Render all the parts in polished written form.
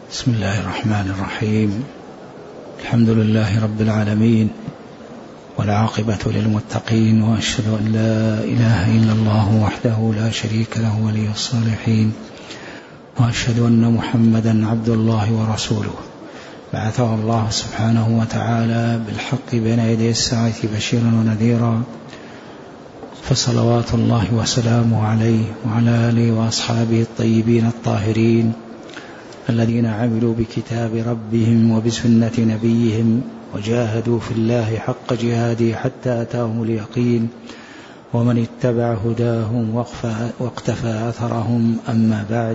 بسم الله الرحمن الرحيم. الحمد لله رب العالمين، والعاقبة للمتقين، وأشهد أن لا إله إلا الله وحده لا شريك له ولي الصالحين، وأشهد أن محمدا عبد الله ورسوله بعثه الله سبحانه وتعالى بالحق بين يدي الساعة بشيرا ونذيرا، فصلوات الله وسلامه عليه وعلى آله وأصحابه الطيبين الطاهرين الذين عملوا بكتاب ربهم وبسنة نبيهم وجاهدوا في الله حق جهاده حتى أتاهم اليقين، ومن اتبع هداهم واقتفى أثرهم. أما بعد،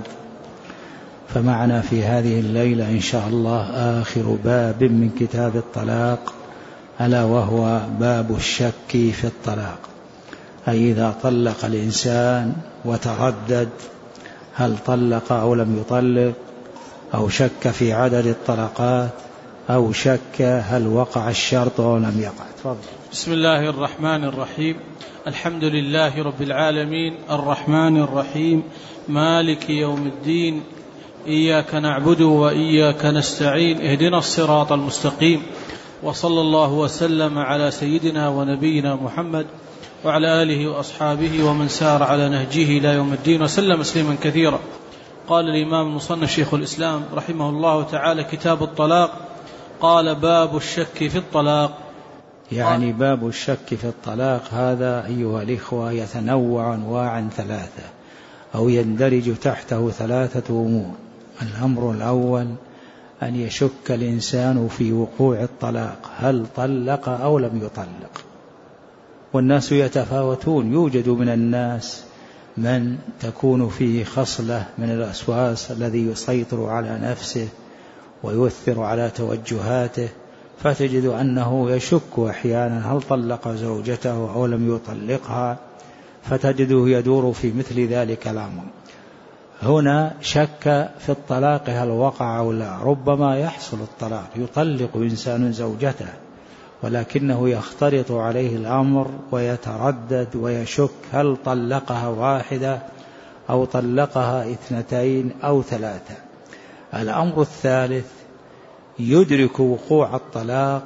فمعنا في هذه الليلة إن شاء الله آخر باب من كتاب الطلاق، ألا وهو باب الشك في الطلاق، أي إذا طلق الإنسان وتردد هل طلق أو لم يطلق، أو شك في عدد الطلقات، أو شك هل وقع الشرط أو لم يقع. تفضل. بسم الله الرحمن الرحيم. الحمد لله رب العالمين، الرحمن الرحيم، مالك يوم الدين، إياك نعبد وإياك نستعين، اهدنا الصراط المستقيم، وصلى الله وسلم على سيدنا ونبينا محمد وعلى آله وأصحابه ومن سار على نهجه إلى يوم الدين وسلم تسليما كثيرا. قال الإمام المصنف شيخ الإسلام رحمه الله تعالى: كتاب الطلاق. قال: باب الشك في الطلاق. يعني باب الشك في الطلاق هذا أيها الإخوة يتنوع أنواعا ثلاثة، أو يندرج تحته ثلاثة أمور. الأمر الأول أن يشك الإنسان في وقوع الطلاق، هل طلق أو لم يطلق. والناس يتفاوتون، يوجد من الناس من تكون فيه خصلة من الوسواس الذي يسيطر على نفسه ويؤثر على توجهاته، فتجد أنه يشك أحيانا هل طلق زوجته أو لم يطلقها، فتجده يدور في مثل ذلك الأمر. هنا شك في الطلاق هل وقع أو لا. ربما يحصل الطلاق، يطلق إنسان زوجته، ولكنه يختلط عليه الأمر ويتردد ويشك هل طلقها واحدة أو طلقها 2 أو 3. الأمر الثالث يدرك وقوع الطلاق،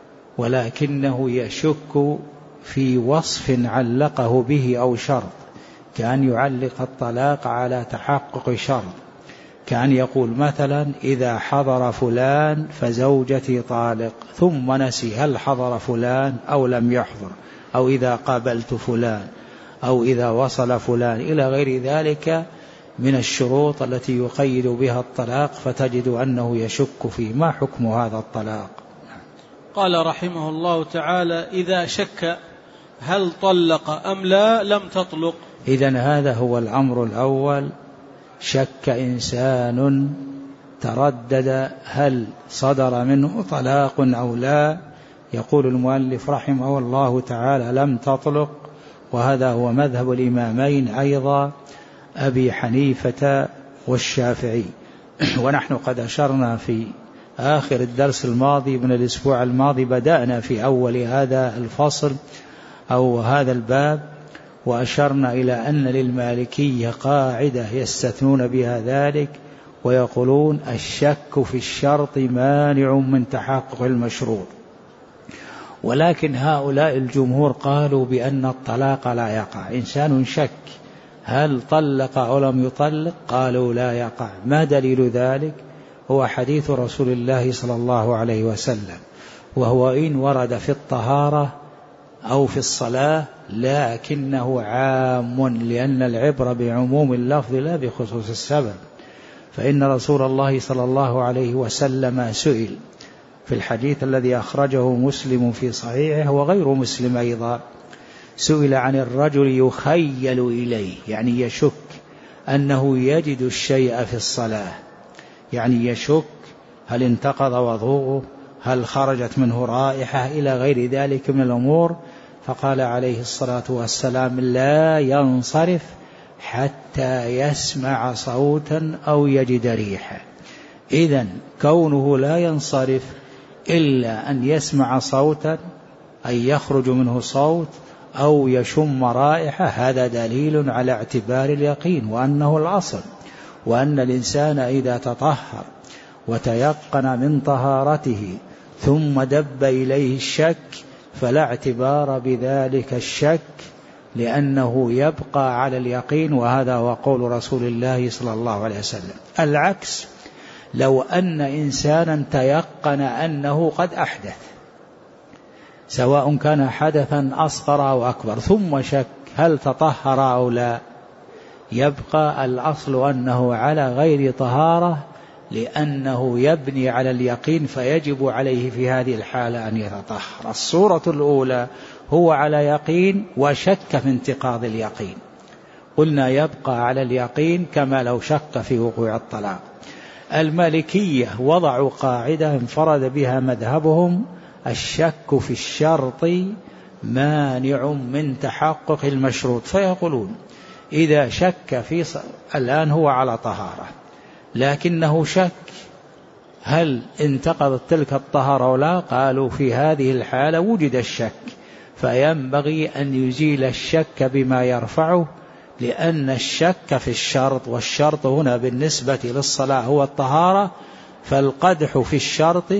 ولكنه يشك في وصف علقه به أو شرط، كأن يعلق الطلاق على تحقق شرط، كأن يقول مثلا: إذا حضر فلان فزوجتي طالق، ثم نسي هل حضر فلان أو لم يحضر، أو إذا قابلت فلان، أو إذا وصل فلان، إلى غير ذلك من الشروط التي يقيد بها الطلاق، فتجد أنه يشك في ما حكم هذا الطلاق. قال رحمه الله تعالى: إذا شك هل طلق أم لا لم تطلق. إذن هذا هو الأمر الأول. شك إنسان، تردد هل صدر منه طلاق أو لا، يقول المؤلف رحمه الله تعالى: لم تطلق. وهذا هو مذهب الإمامين أيضا، أبي حنيفة والشافعي. ونحن قد أشرنا في آخر الدرس الماضي من الأسبوع الماضي، بدأنا في أول هذا الفصل أو هذا الباب، وأشرنا إلى أن للمالكية قاعدة يستثنون بها ذلك، ويقولون: الشك في الشرط مانع من تحقق المشروط. ولكن هؤلاء الجمهور قالوا بأن الطلاق لا يقع. إنسان شك هل طلق أو لم يطلق، قالوا لا يقع. ما دليل ذلك؟ هو حديث رسول الله صلى الله عليه وسلم، وهو إن ورد في الطهارة أو في الصلاة، لكنه عام، لأن العبرة بعموم اللفظ لا بخصوص السبب. فإن رسول الله صلى الله عليه وسلم سئل في الحديث الذي أخرجه مسلم في صحيحه وغير مسلم أيضا، سئل عن الرجل يخيل إليه، يعني يشك أنه يجد الشيء في الصلاة، يعني يشك هل انتقض وضوءه، هل خرجت منه رائحة، إلى غير ذلك من الأمور. فقال عليه الصلاة والسلام: لا ينصرف حتى يسمع صوتا أو يجد ريحا. إذن كونه لا ينصرف إلا أن يسمع صوتا، أي يخرج منه صوت، أو يشم رائحة، هذا دليل على اعتبار اليقين وأنه الأصل. وأن الإنسان إذا تطهر وتيقن من طهارته ثم دب إليه الشك فلا اعتبار بذلك الشك لأنه يبقى على اليقين، وهذا هو قول رسول الله صلى الله عليه وسلم. العكس، لو أن إنسانا تيقن أنه قد أحدث سواء كان حدثا أصغر أو أكبر ثم شك هل تطهر أو لا، يبقى الأصل أنه على غير طهارة لأنه يبني على اليقين، فيجب عليه في هذه الحالة أن يتطهر. الصورة الأولى هو على يقين وشك في انتقاض اليقين، قلنا يبقى على اليقين كما لو شك في وقوع الطلاق. المالكية وضعوا قاعدة انفرد بها مذهبهم: الشك في الشرط مانع من تحقق المشروط. فيقولون إذا شك في الآن هو على طهارة لكنه شك هل انتقضت تلك الطهارة أو لا، قالوا في هذه الحالة وجد الشك فينبغي أن يزيل الشك بما يرفعه، لأن الشك في الشرط، والشرط هنا بالنسبة للصلاة هو الطهارة، فالقدح في الشرط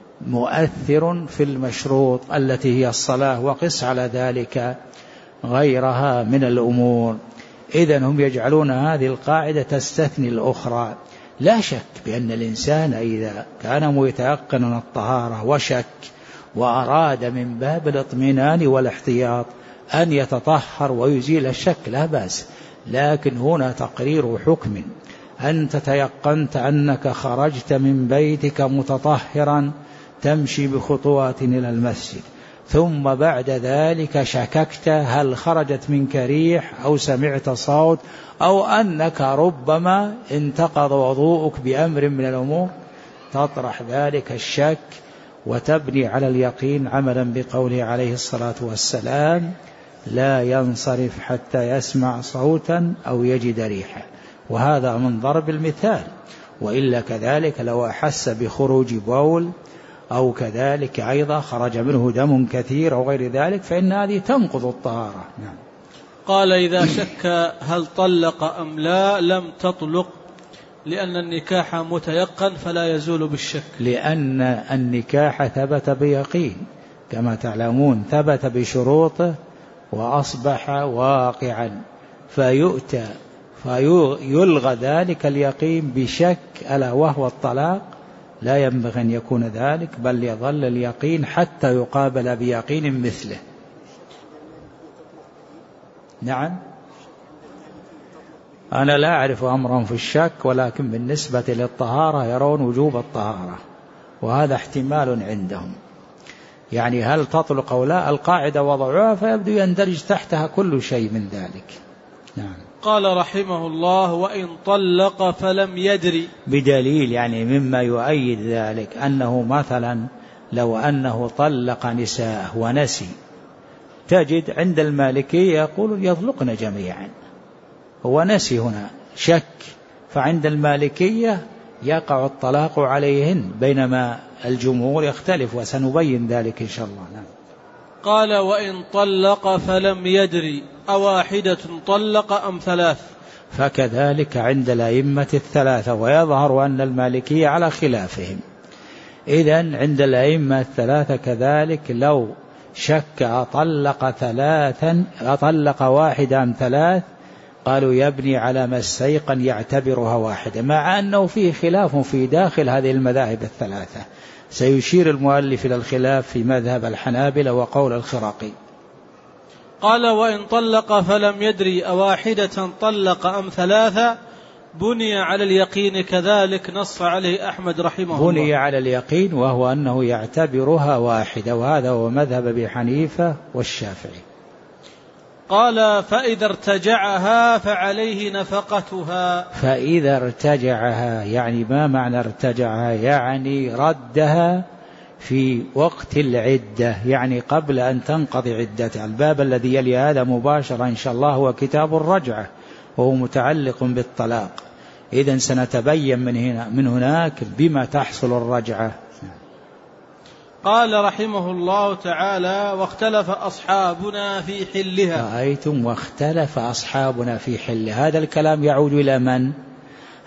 مؤثر في المشروط التي هي الصلاة، وقس على ذلك غيرها من الأمور. إذن هم يجعلون هذه القاعدة تستثني الأخرى. لا شك بأن الإنسان إذا كان متيقنا الطهارة وشك وأراد من باب الاطمئنان والاحتياط أن يتطهر ويزيل الشك لا بأس، لكن هنا تقرير حكم. أنت تيقنت أنك خرجت من بيتك متطهرا تمشي بخطوات إلى المسجد، ثم بعد ذلك شككت هل خرجت منك ريح أو سمعت صوت أو أنك ربما انتقض وضوءك بأمر من الأمور، تطرح ذلك الشك وتبني على اليقين عملا بقوله عليه الصلاة والسلام: لا ينصرف حتى يسمع صوتا أو يجد ريحا. وهذا من ضرب المثال، وإلا كذلك لو أحس بخروج بول أو كذلك أيضا خرج منه دم كثير أو غير ذلك فإن هذه تنقض الطهارة. نعم. قال: إذا شك هل طلق أم لا لم تطلق، لأن النكاح متيقن فلا يزول بالشك. لأن النكاح ثبت بيقين كما تعلمون، ثبت بشروطه وأصبح واقعا، فيلغى ذلك اليقين بشك ألا وهو الطلاق. لا ينبغي أن يكون ذلك، بل يظل اليقين حتى يقابل بيقين مثله. نعم، أنا لا أعرف أمرا في الشك، ولكن بالنسبة للطهارة يرون وجوب الطهارة، وهذا احتمال عندهم، يعني هل تطلق أو لا القاعدة وضعوها فيبدو يندرج تحتها كل شيء من ذلك. نعم. قال رحمه الله: وإن طلق فلم يدري، بدليل يعني مما يؤيد ذلك أنه مثلا لو أنه طلق نساءه ونسي، تجد عند المالكية يقول يطلقن جميعا، هو نسي هنا شك، فعند المالكية يقع الطلاق عليهن، بينما الجمهور يختلف وسنبين ذلك إن شاء الله. نعم. قال: وإن طلق فلم يدري أواحدة طلق أم ثلاث؟ فكذلك عند الأئمة الثلاثة، ويظهر أن المالكية على خلافهم. إذن عند الأئمة الثلاثة كذلك لو شك أطلق واحدة أم ثلاث، قالوا يبني على ما استيقن يعتبرها واحدة، مع أنه فيه خلاف في داخل هذه المذاهب الثلاثة. سيشير المؤلف إلى الخلاف في مذهب الحنابلة وقول الخراقي. قال: وإن طلق فلم يدري أواحدة طلق أم ثلاثة بني على اليقين، كذلك نص عليه أحمد رحمه الله. بني على اليقين وهو أنه يعتبرها واحدة، وهذا هو مذهب أبي حنيفة والشافعي. قال: فإذا ارتجعها فعليه نفقتها. فإذا ارتجعها يعني ما معنى ارتجعها؟ يعني ردها في وقت العدة، يعني قبل أن تنقضي عدتها. الباب الذي يلي هذا مباشرة إن شاء الله هو كتاب الرجعة، وهو متعلق بالطلاق. إذن سنتبين من هناك بما تحصل الرجعة. قال رحمه الله تعالى: واختلف أصحابنا في حلها. رأيتم، واختلف أصحابنا في حلها، هذا الكلام يعود إلى من؟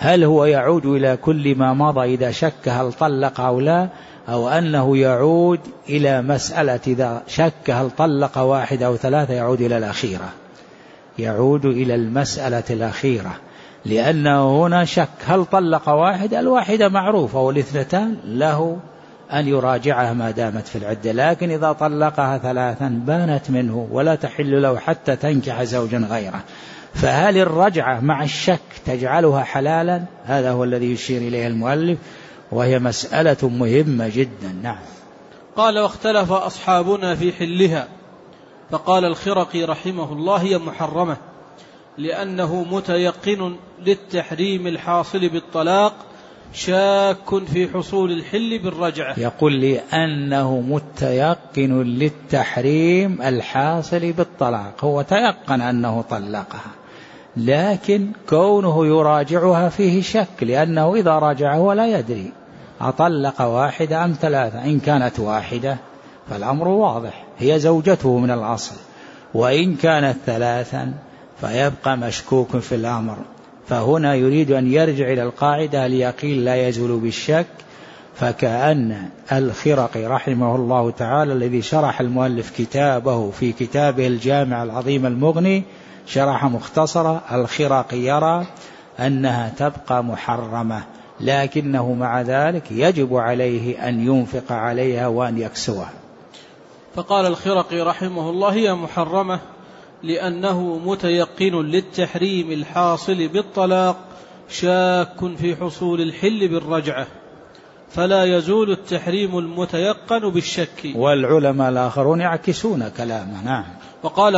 هل هو يعود إلى كل ما مضى إذا شك هل طلق أو لا، أو أنه يعود إلى مسألة إذا شك هل طلق واحد أو ثلاثة يعود إلى الأخيرة، يعود إلى المسألة الأخيرة، لأنه هنا شك هل طلق واحد، الواحدة معروفة والاثنتان له أن يراجعها ما دامت في العدة، لكن إذا طلقها ثلاثا بانت منه ولا تحل له حتى تنكح زوجا غيره. فهل الرجعة مع الشك تجعلها حلالا؟ هذا هو الذي يشير إليه المؤلف، وهي مسألة مهمة جدا. نعم. قال: واختلف أصحابنا في حلها، فقال الخرقي رحمه الله: هي محرمة لأنه متيقن للتحريم الحاصل بالطلاق، شاك في حصول الحل بالرجعة. يقول لأنه متيقن للتحريم الحاصل بالطلاق، هو تيقن أنه طلقها، لكن كونه يراجعها فيه شك، لأنه إذا راجعه لا يدري أطلق واحدة أم ثلاثة. إن كانت واحدة فالأمر واضح، هي زوجته من الأصل، وإن كانت ثلاثا فيبقى مشكوك في الأمر. فهنا يريد أن يرجع إلى القاعدة اليقين لا يزول بالشك. فكأن الخرقي رحمه الله تعالى الذي شرح المؤلف كتابه في كتابه الجامع العظيم المغني شرح مختصرة، الخرقي يرى أنها تبقى محرمة، لكنه مع ذلك يجب عليه أن ينفق عليها وأن يكسوها. فقال الخرقي رحمه الله: هي محرمة لأنه متيقن للتحريم الحاصل بالطلاق، شاك في حصول الحل بالرجعة، فلا يزول التحريم المتيقن بالشك. والعلماء الآخرون يعكسون كلامه. نعم. وقال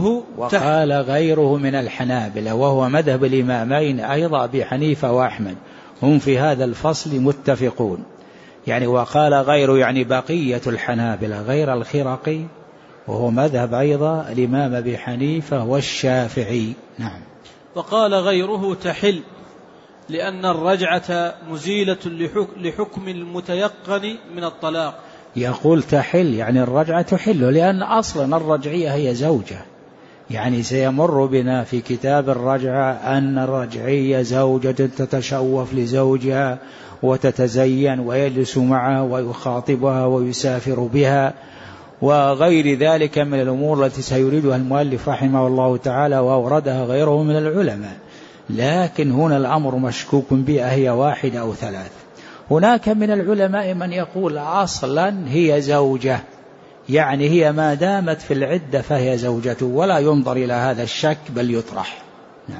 غيره من الحنابلة، وهو مذهب الإمامين أيضا أبي حنيفة وأحمد، هم في هذا الفصل متفقون. يعني وقال غيره يعني بقية الحنابلة غير الخرقي، وهو مذهب أيضا الإمام أبي حنيفة والشافعي. نعم. وقال غيره تحل لأن الرجعة مزيلة لحكم المتيقن من الطلاق. يقول تحل يعني الرجعة تحل، لأن أصلا الرجعية هي زوجة. يعني سيمر بنا في كتاب الرجعة أن الرجعية زوجة تتشوف لزوجها وتتزين ويجلس معها ويخاطبها ويسافر بها وغير ذلك من الأمور التي سيريدها المؤلف رحمه الله تعالى، وأوردها غيره من العلماء. لكن هنا الأمر مشكوك بها، هي واحدة أو ثلاث. هناك من العلماء من يقول أصلا هي زوجة، يعني هي ما دامت في العدة فهي زوجته، ولا ينظر إلى هذا الشك بل يطرح. نعم.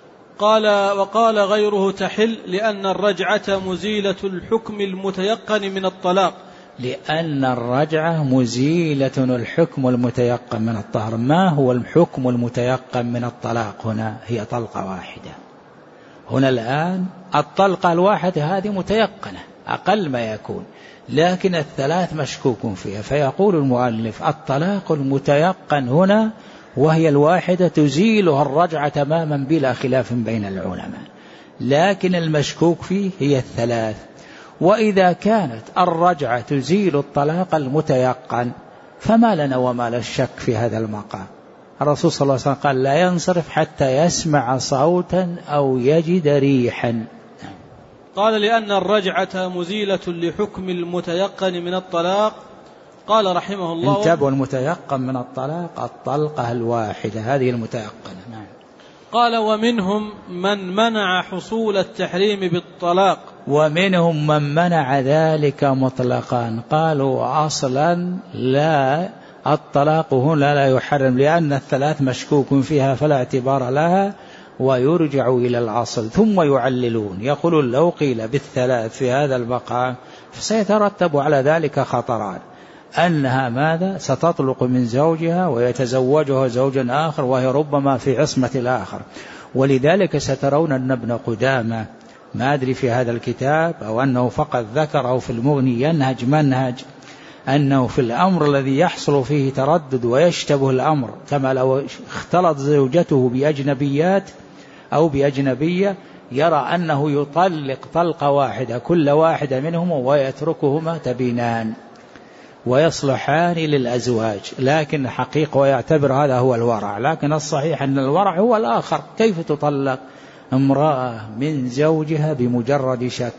وقال غيره تحل لأن الرجعة مزيلة الحكم المتيقن من الطلاق. لأن الرجعة مزيلة الحكم المتيقن من الطهر. ما هو الحكم المتيقن من الطلاق هنا؟ هي طلقة واحدة. هنا الآن الطلقة الواحدة هذه متيقنة أقل ما يكون، لكن الثلاث مشكوك فيها. فيقول المؤلف الطلاق المتيقن هنا وهي الواحدة تزيلها الرجعة تماما بلا خلاف بين العلماء، لكن المشكوك فيه هي الثلاث. وإذا كانت الرجعة تزيل الطلاق المتيقن فما لنا وما للشك في هذا المقام. الرسول صلى الله عليه وسلم قال لا ينصرف حتى يسمع صوتا أو يجد ريحا. قال لأن الرجعة مزيلة لحكم المتيقن من الطلاق. قال رحمه الله: انتبهوا، المتيقن من الطلاق الطلقة الواحدة، هذه المتيقنة. نعم. قال: ومنهم من منع حصول التحريم بالطلاق. ومنهم من منع ذلك مطلقا، قالوا أصلا لا، الطلاق هنا لا يحرم لأن الثلاث مشكوك فيها فلا اعتبار لها ويرجع إلى الأصل. ثم يعللون يقولون لو قيل بالثلاث في هذا المقام فسيترتب على ذلك خطران، أنها ماذا؟ ستطلق من زوجها ويتزوجها زوجا آخر وهي ربما في عصمة الآخر. ولذلك سترون أن ابن قدامة ما أدري في هذا الكتاب أو أنه فقط ذكر أو في المغني ينهج منهج أنه في الأمر الذي يحصل فيه تردد ويشتبه الأمر، كما لو اختلط زوجته بأجنبيات أو بأجنبية، يرى أنه يطلق طلقة واحدة كل واحدة منهم ويتركهما تبينان ويصلحان للأزواج، لكن حقيقة ويعتبر هذا هو الورع. لكن الصحيح أن الورع هو الآخر، كيف تطلق امرأة من زوجها بمجرد شك.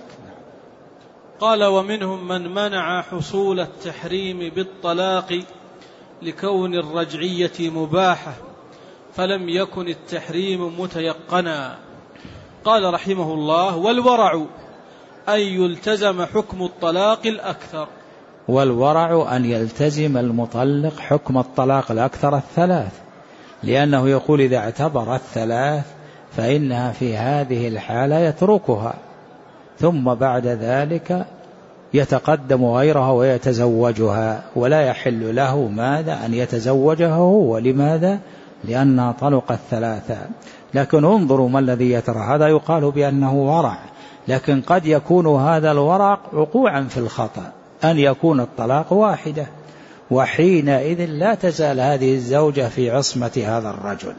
قال ومنهم من منع حصول التحريم بالطلاق لكون الرجعية مباحة فلم يكن التحريم متيقنا. قال رحمه الله والورع أن يلتزم حكم الطلاق الأكثر. والورع أن يلتزم المطلق حكم الطلاق الأكثر الثلاث، لأنه يقول إذا اعتبر الثلاث فإنها في هذه الحالة يتركها، ثم بعد ذلك يتقدم غيرها ويتزوجها، ولا يحل له ماذا أن يتزوجها هو. لماذا؟ لأنها طلق الثلاثة. لكن انظروا ما الذي يترى، هذا يقال بأنه ورع، لكن قد يكون هذا الورع وقوعا في الخطأ، أن يكون الطلاق واحدة، وحينئذ لا تزال هذه الزوجة في عصمة هذا الرجل،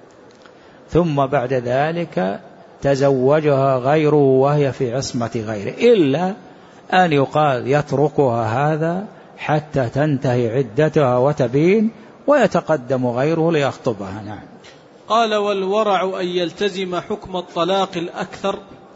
ثم بعد ذلك تزوجها غيره وهي في عصمة غيره، إلا أن يقال يتركها هذا حتى تنتهي عدتها وتبين ويتقدم غيره ليخطبها. نعم. قال والورع أن يلتزم حكم الطلاق الأكثر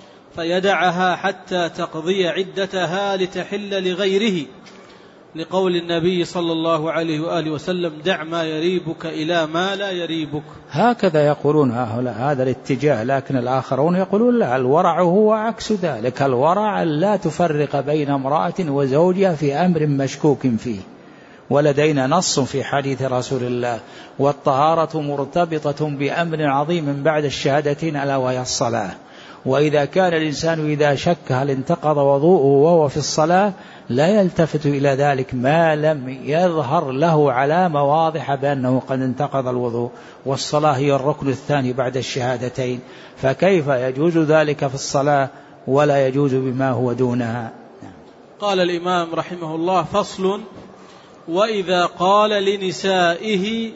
فيدعها حتى تقضي عدتها لتحل لغيره، لقول النبي صلى الله عليه وآله وسلم دع ما يريبك إلى ما لا يريبك. هكذا يقولون هذا الاتجاه، لكن الآخرون يقولون لا، الورع هو عكس ذلك. الورع لا تفرق بين امرأة وزوجها في أمر مشكوك فيه، ولدينا نص في حديث رسول الله والطهارة مرتبطة بأمر عظيم بعد الشهادتين ألا وهي الصلاة، وإذا كان الإنسان إذا شك هل انتقض وضوءه وهو في الصلاة لا يلتفت إلى ذلك ما لم يظهر له علامة واضحة بأنه قد انتقض الوضوء، والصلاة هي الركن الثاني بعد الشهادتين، فكيف يجوز ذلك في الصلاة ولا يجوز بما هو دونها؟ قال الإمام رحمه الله فصل وإذا قال لنسائه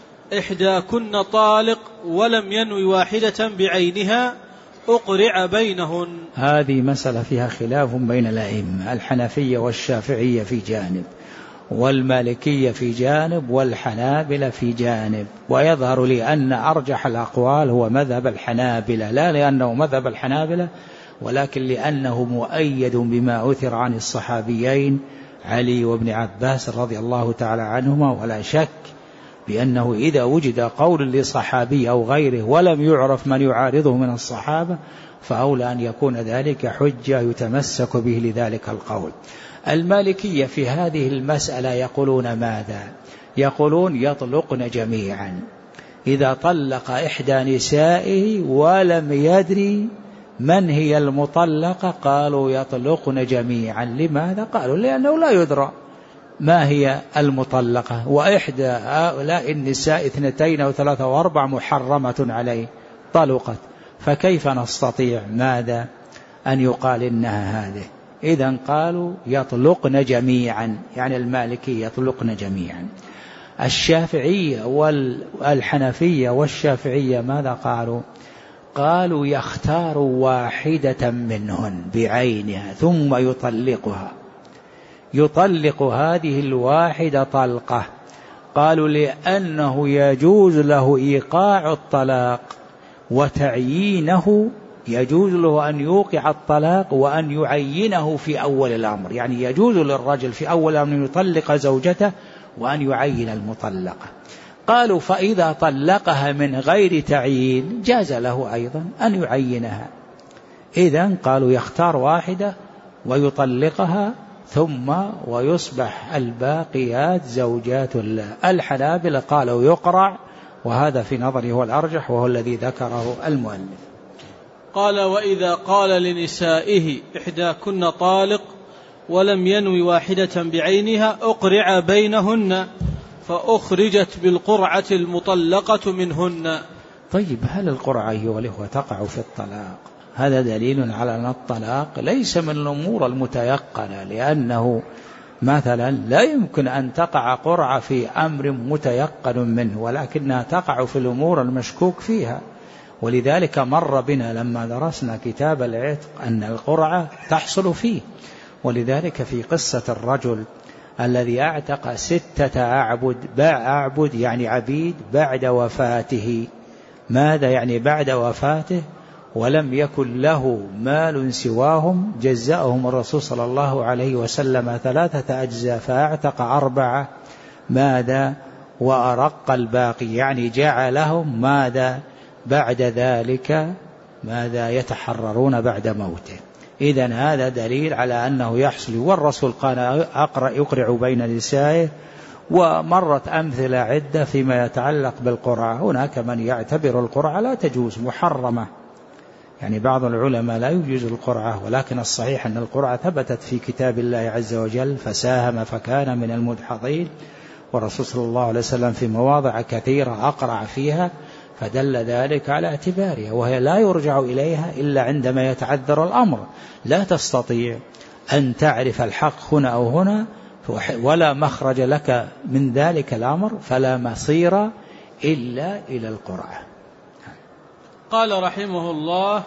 إحداكن طالق ولم ينوي واحدة بعينها أقرع بينهن. هذه مسألة فيها خلاف بين الأئمة، الحنفية والشافعية في جانب، والمالكية في جانب، والحنابلة في جانب، ويظهر لي أن أرجح الأقوال هو مذهب الحنابلة، لا لأنه مذهب الحنابلة ولكن لأنه مؤيد بما أثر عن الصحابيين علي وابن عباس رضي الله تعالى عنهما، ولا شك بأنه إذا وجد قول لصحابي أو غيره ولم يعرف من يعارضه من الصحابة فأولى أن يكون ذلك حجة يتمسك به لذلك القول. المالكية في هذه المسألة يقولون ماذا؟ يقولون يطلقن جميعا، إذا طلق إحدى نسائه ولم يدري من هي المطلقة قالوا يطلقن جميعا. لماذا؟ قالوا لأنه لا يدرى ما هي المطلقة، وإحدى هؤلاء النساء 2 أو 3 أو 4 محرمة عليه طلقت، فكيف نستطيع ماذا أن يقال إنها هذه؟ إذن قالوا يطلقن جميعا، يعني المالكية يطلقن جميعا. الشافعية والحنفية والشافعية ماذا قالوا؟ قالوا يختار واحدة منهن بعينها ثم يطلق هذه الواحدة طلقة. قالوا لأنه يجوز له إيقاع الطلاق وتعيينه، يجوز له أن يوقع الطلاق وأن يعينه في أول الأمر، يعني يجوز للرجل في أول الأمر أن يطلق زوجته وأن يعين المطلقة. قالوا فإذا طلقها من غير تعيين جاز له أيضا أن يعينها. إذن قالوا يختار واحدة ويطلقها ثم ويصبح الباقيات زوجات الله. الحنابلة قالوا يقرع، وهذا في نظري هو الأرجح وهو الذي ذكره المؤلف. قال وإذا قال لنسائه إحداكن طالق ولم ينوي واحدة بعينها أقرع بينهن فأخرجت بالقرعة المطلقة منهن. طيب هل القرعة أيها الإخوة تقع في الطلاق؟ هذا دليل على أن الطلاق ليس من الأمور المتيقنة، لأنه مثلا لا يمكن أن تقع قرعة في أمر متيقن منه، ولكنها تقع في الأمور المشكوك فيها. ولذلك مر بنا لما درسنا كتاب العتق أن القرعة تحصل فيه، ولذلك في قصة الرجل الذي اعتق 6 أعبد يعني عبيد بعد وفاته. ماذا يعني بعد وفاته؟ ولم يكن له مال سواهم جزأهم الرسول صلى الله عليه وسلم 3 أجزاء، فأعتق 4 ماذا وأرق الباقي، يعني جعلهم ماذا بعد ذلك ماذا يتحررون بعد موته. إذن هذا دليل على أنه يحصل. والرسول قال يقرع بين نسائه، ومرت أمثلة عدة فيما يتعلق بالقرعة. هناك من يعتبر القرعة لا تجوز محرمة، يعني بعض العلماء لا يجوز القرعة، ولكن الصحيح أن القرعة ثبتت في كتاب الله عز وجل، فساهم فكان من المدحضين، والرسول صلى الله عليه وسلم في مواضع كثيرة أقرع فيها، فدل ذلك على اعتبارها، وهي لا يرجع إليها إلا عندما يتعذر الأمر. لا تستطيع أن تعرف الحق هنا أو هنا ولا مخرج لك من ذلك الأمر، فلا مصير إلا إلى القرعة. قال رحمه الله: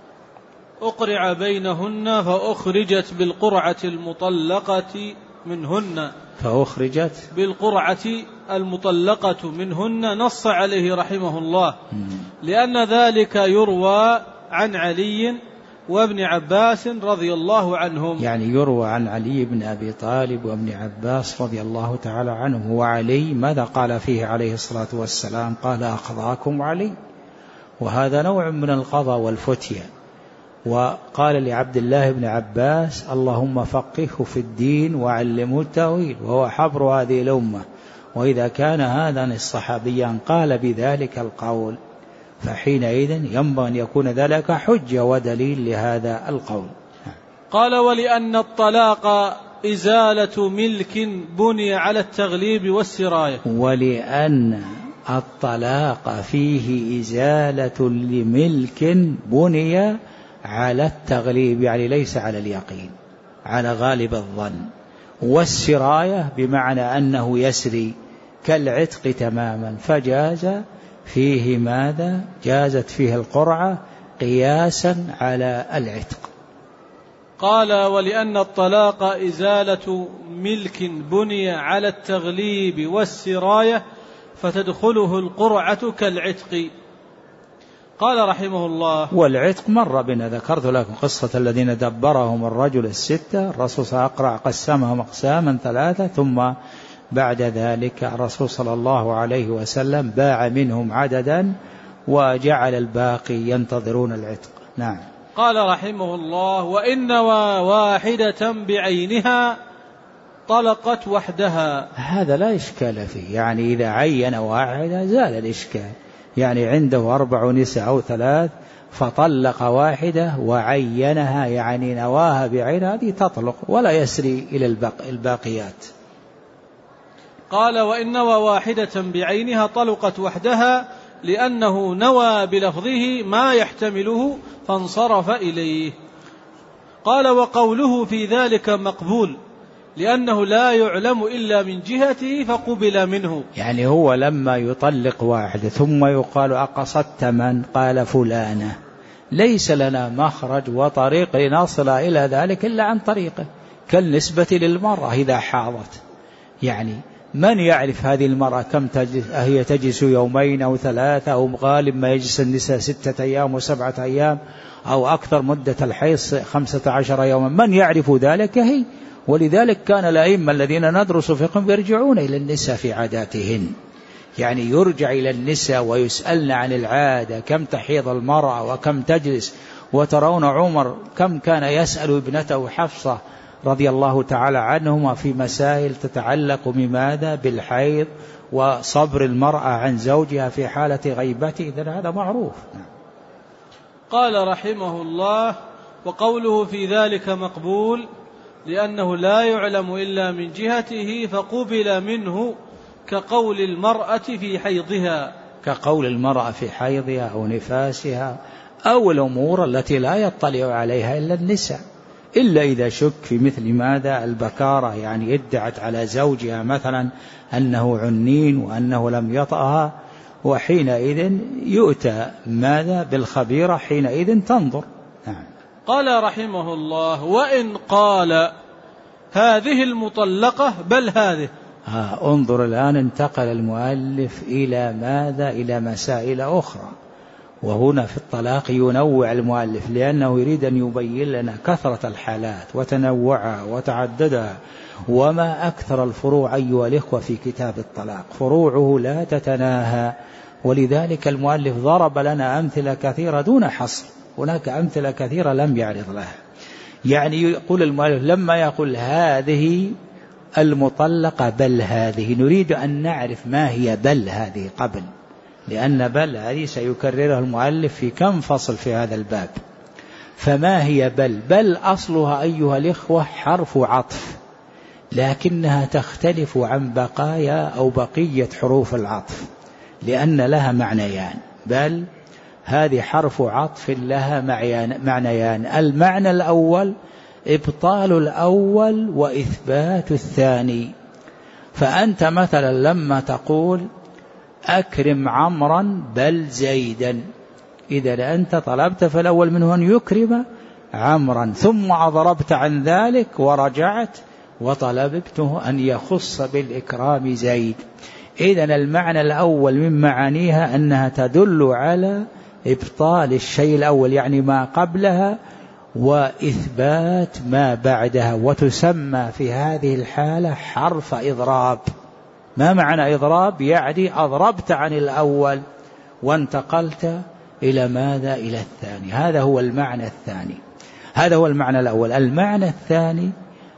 أقرع بينهن فأخرجت بالقرعة المطلقة منهن، فأخرجت بالقرعة المطلقة منهن، نص عليه رحمه الله، لأن ذلك يروى عن علي وابن عباس رضي الله عنهم. يعني يروى عن علي بن أبي طالب وابن عباس رضي الله تعالى عنهم. وعلي ماذا قال فيه عليه الصلاة والسلام؟ قال: أقضاكم علي. وهذا نوع من القضاء والفتية. وقال لعبد الله بن عباس: اللهم فقهه في الدين وعلمه التأويل، وهو حبر هذه الأمة. وإذا كان هذان الصحابيان قال بذلك القول، فحينئذ ينبغي أن يكون ذلك حجة ودليل لهذا القول. قال: ولأن الطلاق إزالة ملك بني على التغليب والسراية. ولأن الطلاق فيه إزالة لملك بني على التغليب، يعني ليس على اليقين، على غالب الظن. والسراية بمعنى أنه يسري كالعتق تماما، فجاز فيه ماذا؟ جازت فيه القرعة قياسا على العتق. قال: ولأن الطلاق إزالة ملك بني على التغليب والسراية، فتدخله القرعة كالعتق. قال رحمه الله: والعتق مر بنا، ذكرت لكم قصة الذين دبرهم الرجل 6، الرسول صلى الله عليه وسلم أقرع قسمهم أقساما 3، ثم بعد ذلك الرسول صلى الله عليه وسلم باع منهم عددا وجعل الباقي ينتظرون العتق. نعم. قال رحمه الله: وإن واحدة بعينها طلقت وحدها. هذا لا إشكال فيه، يعني إذا عين واحدة زال الإشكال، يعني عنده 4 نساء أو 3 فطلق واحدة وعينها، يعني نواها بعين، هذه تطلق ولا يسري إلى الباقيات. قال: وإن واحدة بعينها طلقت وحدها، لأنه نوى بلفظه ما يحتمله فانصرف إليه. قال: وقوله في ذلك مقبول، لأنه لا يعلم إلا من جهته فقبل منه. يعني هو لما يطلق واحدة ثم يقال: أقصدت من؟ قال: فلانة، ليس لنا مخرج وطريق لنصل إلى ذلك إلا عن طريقه، كالنسبة للمرأة إذا حاضت. يعني من يعرف هذه المرأة كم هي تجلس 2 أو 3، أو غالب ما يجلس النساء 6 أيام و7 أيام، أو أكثر مدة الحيض 15 يوما، من يعرف ذلك؟ هي. ولذلك كان الأئمة الذين ندرس فيهم يرجعون إلى النساء في عاداتهن، يعني يرجع إلى النساء ويسألن عن العادة، كم تحيض المرأة وكم تجلس. وترون عمر كم كان يسأل ابنته حفصة رضي الله تعالى عنهما في مسائل تتعلق بماذا؟ بالحيض وصبر المرأة عن زوجها في حالة غيبته. إذن هذا معروف. قال رحمه الله: وقوله في ذلك مقبول، لأنه لا يعلم إلا من جهته فقبل منه، كقول المرأة في حيضها، كقول المرأة في حيضها أو نفاسها أو الأمور التي لا يطلع عليها إلا النساء، إلا إذا شك في مثل ماذا؟ البكارة، يعني ادعت على زوجها مثلا أنه عنين وأنه لم يطأها، وحينئذ يؤتى ماذا؟ بالخبيرة، حينئذ تنظر. قال رحمه الله: وإن قال هذه المطلقة بل هذه. انظر الآن، انتقل المؤلف إلى ماذا؟ إلى مسائل أخرى، وهنا في الطلاق ينوع المؤلف لأنه يريد أن يبين لنا كثرة الحالات وتنوعها وتعددها، وما أكثر الفروع أيها الإخوة في كتاب الطلاق، فروعه لا تتناهى، ولذلك المؤلف ضرب لنا أمثلة كثيرة دون حصر، هناك أمثلة كثيرة لم يعرض لها. يعني يقول المؤلف لما يقول هذه المطلقة بل هذه، نريد أن نعرف ما هي بل هذه قبل، لأن بل هذه سيكررها المؤلف في كم فصل في هذا الباب. فما هي بل؟ بل أصلها أيها الإخوة حرف عطف، لكنها تختلف عن بقايا أو بقية حروف العطف لأن لها معنيان. بل هذه حرف عطف لها معنيان، المعنى الأول إبطال الأول وإثبات الثاني. فأنت مثلا لما تقول أكرم عمرا بل زيدا، إذا أنت طلبت في الأول منه أن يكرم عمرا، ثم أضربت عن ذلك ورجعت وطلبته أن يخص بالإكرام زيد. إذن المعنى الأول من معانيها أنها تدل على إبطال الشيء الأول يعني ما قبلها وإثبات ما بعدها، وتسمى في هذه الحالة حرف إضراب. ما معنى إضراب؟ يعني أضربت عن الأول وانتقلت إلى ماذا؟ إلى الثاني. هذا هو المعنى الثاني، هذا هو المعنى الأول. المعنى الثاني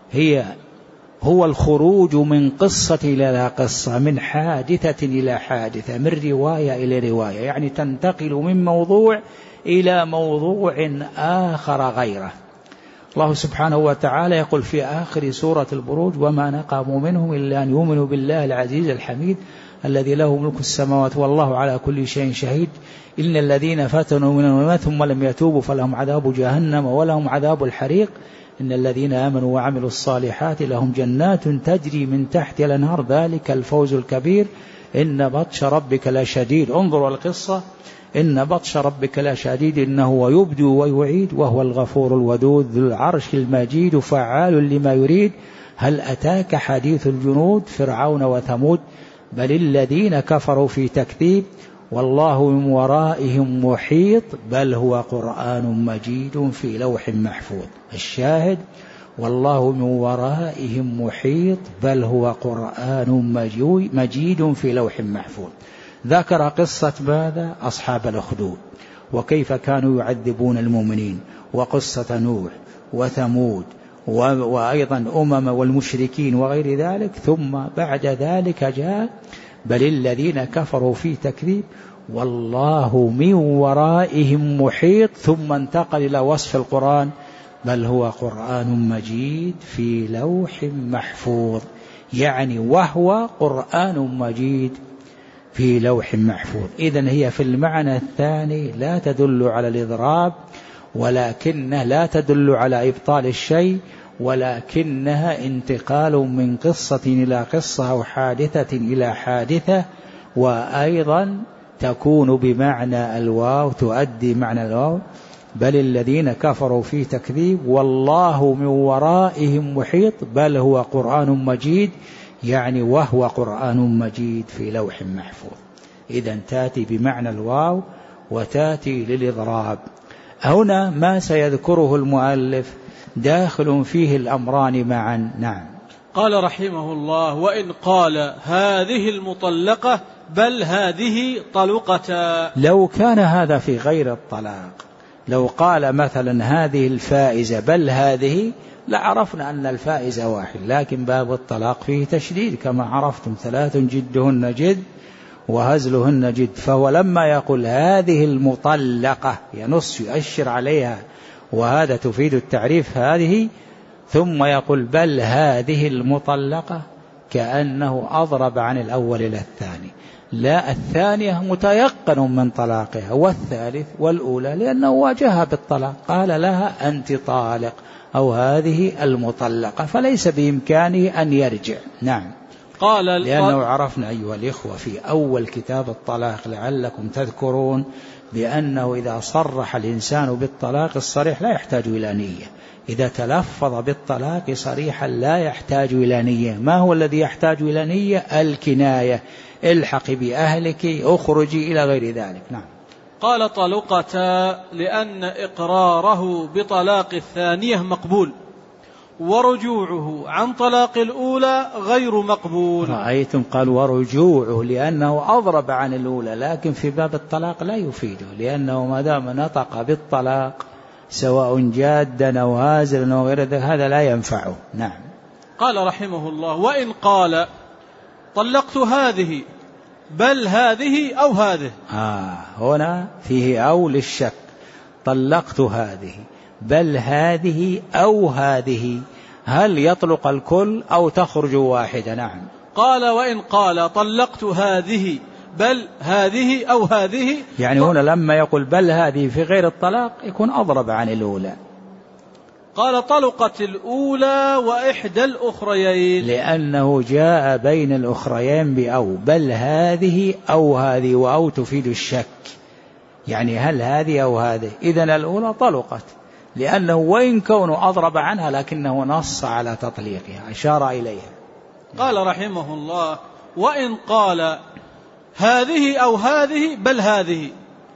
هو الخروج من قصة إلى قصة، من حادثة إلى حادثة، من رواية إلى رواية، يعني تنتقل من موضوع إلى موضوع آخر غيره. الله سبحانه وتعالى يقول في آخر سورة البروج وما نقموا منهم إلا أن يؤمنوا بالله العزيز الحميد الذي له ملك السماوات والله على كل شيء شهيد إن الذين فتنوا من المؤمنين ثم لم يتوبوا فلهم عذاب جهنم ولهم عذاب الحريق إن الذين آمنوا وعملوا الصالحات لهم جنات تجري من تحت الأنهار ذلك الفوز الكبير إن بطش ربك لشديد. انظروا القصة، إن بطش ربك لشديد إنه هو يبدي ويعيد وهو الغفور الودود ذو العرش المجيد فعال لما يريد هل أتاك حديث الجنود فرعون وثمود بل الذين كفروا في تكذيب والله من ورائهم محيط بل هو قرآن مجيد في لوح محفوظ. الشاهد والله من ورائهم محيط بل هو قرآن مجيد في لوح محفوظ. ذكر قصة ماذا؟ أصحاب الأخدود وكيف كانوا يعذبون المؤمنين، وقصة نوح وثمود وأيضا والمشركين وغير ذلك. ثم بعد ذلك جاء بل الذين كفروا في تكذيب والله من ورائهم محيط، ثم انتقل إلى وصف القرآن بل هو قرآن مجيد في لوح محفوظ، يعني وهو قرآن مجيد في لوح محفوظ. إذن هي في المعنى الثاني لا تدل على الإضراب، ولكنها لا تدل على إبطال الشيء، ولكنها انتقال من قصة إلى قصة أو حادثة إلى حادثة. وأيضا تكون بمعنى الواو، تؤدي معنى الواو بل الذين كفروا في تكذيب والله من ورائهم محيط بل هو قرآن مجيد، يعني وهو قرآن مجيد في لوح محفوظ. إذن تأتي بمعنى الواو وتأتي للإضراب. هنا ما سيذكره المؤلف داخل فيه الأمران معا. نعم. قال رحمه الله وإن قال هذه المطلقة بل هذه طلقة. لو كان هذا في غير الطلاق، لو قال مثلا هذه الفائزة بل هذه لعرفنا أن الفائزة واحد، لكن باب الطلاق فيه تشديد كما عرفتم، 3 جدهن جد وهزلهن جد. فهو لما يقول هذه المطلقة ينص يؤشر عليها، وهذا تفيد التعريف هذه، ثم يقول بل هذه المطلقة كأنه أضرب عن الأول إلى الثاني. لا، الثانية متيقن من طلاقها، والثالث والأولى لأنه واجهها بالطلاق قال لها أنت طالق أو هذه المطلقة، فليس بإمكانه أن يرجع. نعم. لأنه عرفنا أيها الإخوة في أول كتاب الطلاق لعلكم تذكرون بأنه إذا صرح الإنسان بالطلاق الصريح لا يحتاج إلى نية، إذا تلفظ بالطلاق صريحا لا يحتاج إلى نية. ما هو الذي يحتاج إلى نية؟ الكناية، الحق بأهلك، أخرجي، إلى غير ذلك. نعم. قال طلقتا لأن إقراره بطلاق الثانية مقبول ورجوعه عن طلاق الأولى غير مقبول. رأيتم؟ قال ورجوعه لأنه أضرب عن الأولى، لكن في باب الطلاق لا يفيده، لأنه ما دام نطق بالطلاق سواء جادا أو هازلا أو غير ذلك هذا لا ينفعه. نعم. قال رحمه الله: وإن قال طلقت هذه بل هذه أو هذه. هنا فيه أو للشك، طلقت هذه بل هذه أو هذه، هل يطلق الكل أو تخرج واحدة؟ نعم. قال: وإن قال طلقت هذه بل هذه أو هذه، يعني هنا لما يقول بل هذه في غير الطلاق يكون أضرب عن الأولى. قال: طلقت الأولى وإحدى الأخريين، لأنه جاء بين الأخريين بأو، بل هذه أو هذه، وأو تفيد الشك، يعني هل هذه أو هذه، إذن الأولى طلقت، لأنه وإن كونه أضرب عنها لكنه نص على تطليقها، أشار إليها. قال رحمه الله: وإن قال هذه أو هذه بل هذه،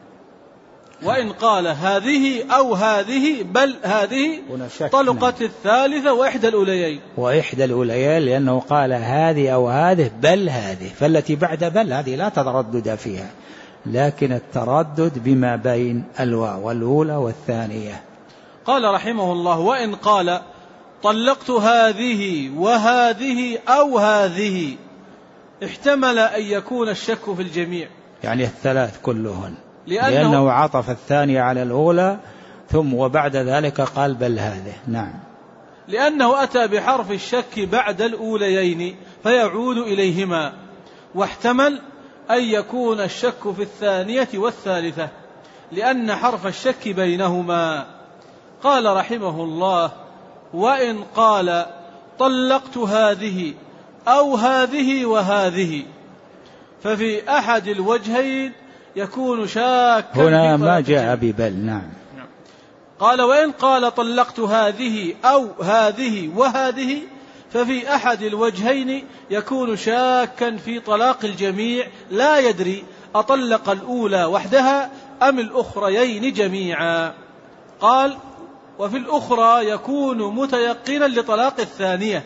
وإن قال هذه أو هذه بل هذه، طلقت الثالثة وإحدى الأوليين. وإحدى الأوليين لأنه قال هذه أو هذه بل هذه، فالتي بعد بل هذه لا تردد فيها، لكن التردد بما بين الواو الأولى والثانية. قال رحمه الله: وإن قال طلقت هذه وهذه أو هذه، احتمل أن يكون الشك في الجميع، يعني الثلاث كلهن، لأنه عطف الثانية على الأولى ثم وبعد ذلك قال بل هذه. نعم. لأنه أتى بحرف الشك بعد الأوليين فيعود إليهما، واحتمل أن يكون الشك في الثانية والثالثة لأن حرف الشك بينهما. قال رحمه الله: وإن قال طلقت هذه أو هذه وهذه، ففي أحد الوجهين يكون شاكا. هنا ما جاء ببل. نعم. قال: وإن قال طلقت هذه أو هذه وهذه، ففي أحد الوجهين يكون شاكا في طلاق الجميع، لا يدري أطلق الأولى وحدها أم الأخريين جميعا. قال: وفي الأخرى يكون متيقنا لطلاق الثانية،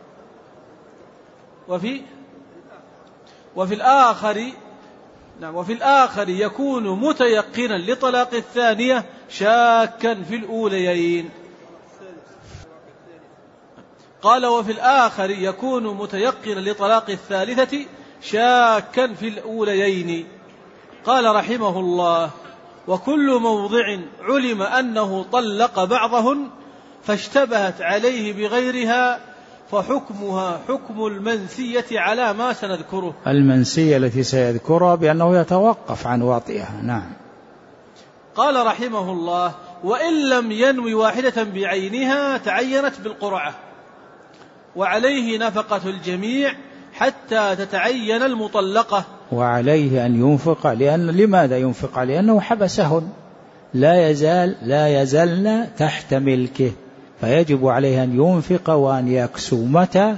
وفي الآخر يكون متيقنا لطلاق الثانية شاكا في الأوليين. قال: وفي الآخر يكون متيقنا لطلاق الثالثة شاكا في الأوليين. قال رحمه الله: وكل موضع علم أنه طلق بعضهن فاشتبهت عليه بغيرها فحكمها حكم المنسية على ما سنذكره. المنسية التي سيذكرها بأنه يتوقف عن وطئها. نعم. قال رحمه الله: وإن لم ينوي واحدة بعينها تعينت بالقرعة، وعليه نفقة الجميع حتى تتعين المطلقة. وعليه أن ينفق، لماذا ينفق؟ لأنه حبسهن، لا يزلن تحت ملكه، فيجب عليه أن ينفق وأن يكسو. متى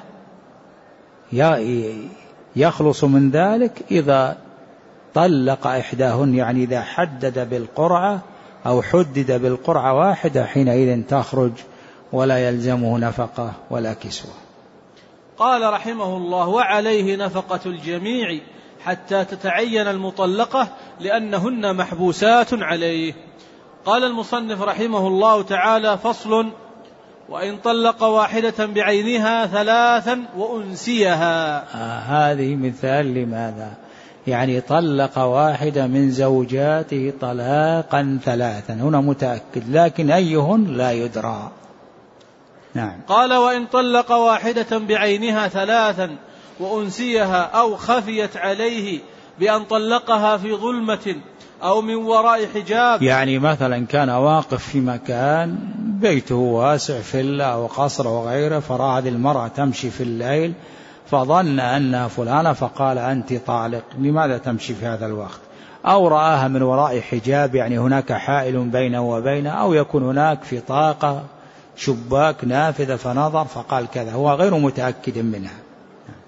يخلص من ذلك؟ إذا طلق إحداهن، يعني إذا حدد بالقرعة أو حدد بالقرعة واحدة، حينئذ تخرج ولا يلزمه نفقة ولا كسوة. قال رحمه الله: وعليه نفقة الجميع حتى تتعين المطلقة لأنهن محبوسات عليه. قال المصنف رحمه الله تعالى: فصل: وإن طلق واحدة بعينها ثلاثا وأنسيها. هذه مثال لماذا؟ يعني طلق واحدة من زوجاته طلاقا ثلاثا، هنا متأكد، لكن أيهن لا يدرى. نعم. قال: وإن طلق واحدة بعينها ثلاثا وأنسيها أو خفيت عليه بأن طلقها في ظلمة أو من وراء حجاب، يعني مثلا كان واقف في مكان بيته واسع، فيلا أو قصر وغيره، فرأى هذه المرأة تمشي في الليل فظن أنها فلانة فقال: أنت طالق، لماذا تمشي في هذا الوقت؟ أو رآها من وراء حجاب، يعني هناك حائل بينه وبينها، أو يكون هناك في طاقة شباك نافذة فنظر فقال كذا، هو غير متأكد منها.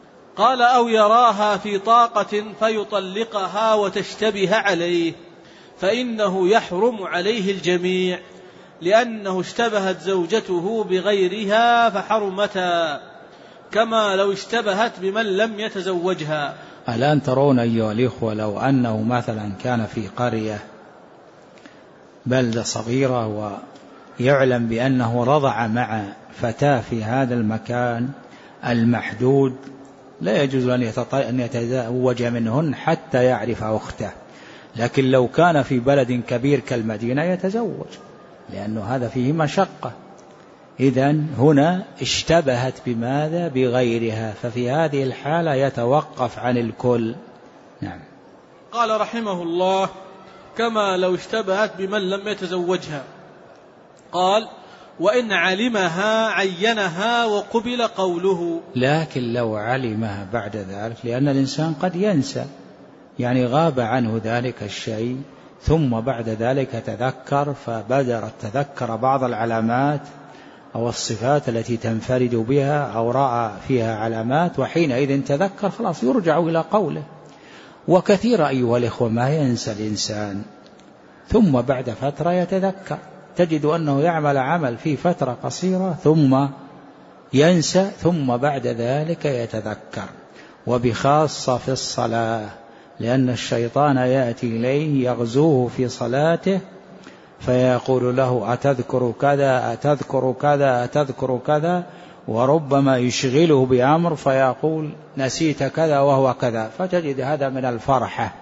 قال: أو يراها في طاقة فيطلقها وتشتبه عليه، فإنه يحرم عليه الجميع، لأنه اشتبهت زوجته بغيرها فحرمتا، كما لو اشتبهت بمن لم يتزوجها. الآن ترون أيها الإخوة، لو أنه مثلا كان في قرية بلدة صغيرة ويعلم بأنه رضع مع فتاة في هذا المكان المحدود، لا يجوز أن يتزوج منهن حتى يعرف أخته. لكن لو كان في بلد كبير كالمدينة يتزوج، لأنه هذا فيه مشقة. إذن هنا اشتبهت بماذا؟ بغيرها، ففي هذه الحالة يتوقف عن الكل. نعم. قال رحمه الله: كما لو اشتبهت بمن لم يتزوجها. قال: وإن علمها عينها وقبل قوله. لكن لو علمها بعد ذلك، لأن الإنسان قد ينسى، يعني غاب عنه ذلك الشيء ثم بعد ذلك تذكر، تذكر بعض العلامات أو الصفات التي تنفرد بها أو رأى فيها علامات، وحينئذ تذكر خلاص يرجع إلى قوله. وكثير أيها الإخوة ما ينسى الإنسان ثم بعد فترة يتذكر، تجد أنه يعمل عمل في فترة قصيرة ثم ينسى ثم بعد ذلك يتذكر. وبخاصة في الصلاة، لأن الشيطان يأتي إليه يغزوه في صلاته فيقول له: أتذكر كذا أتذكر كذا أتذكر كذا، وربما يشغله بأمر فيقول: نسيت كذا وهو كذا، فتجد هذا من الفرحة.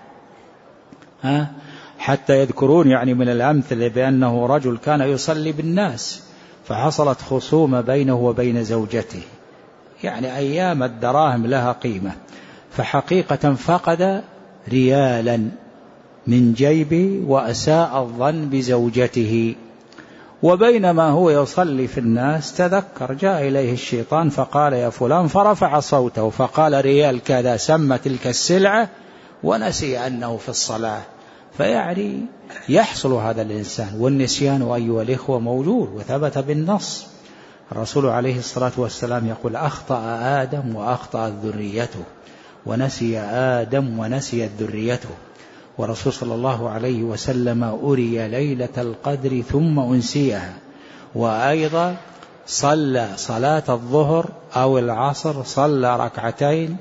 حتى يذكرون يعني من الأمثلة بأنه رجل كان يصلي بالناس فحصلت خصومة بينه وبين زوجته، يعني أيام الدراهم لها قيمة، فحقيقة فقد ريالا من جيبه وأساء الظن بزوجته، وبينما هو يصلي في الناس تذكر، جاء إليه الشيطان فقال: يا فلان، فرفع صوته فقال: ريال كذا، سمى تلك السلعة ونسي أنه في الصلاة. فيعني يحصل هذا الإنسان، والنسيان أيها الإخوة موجود وثبت بالنص. الرسول عليه الصلاة والسلام يقول: أخطأ آدم وأخطأت ذريته، ونسي آدم ونسيت ذريته. ورسول صلى الله عليه وسلم أري ليلة القدر ثم أنسيها. وأيضا صلى صلاة الظهر أو العصر، صلى ركعتين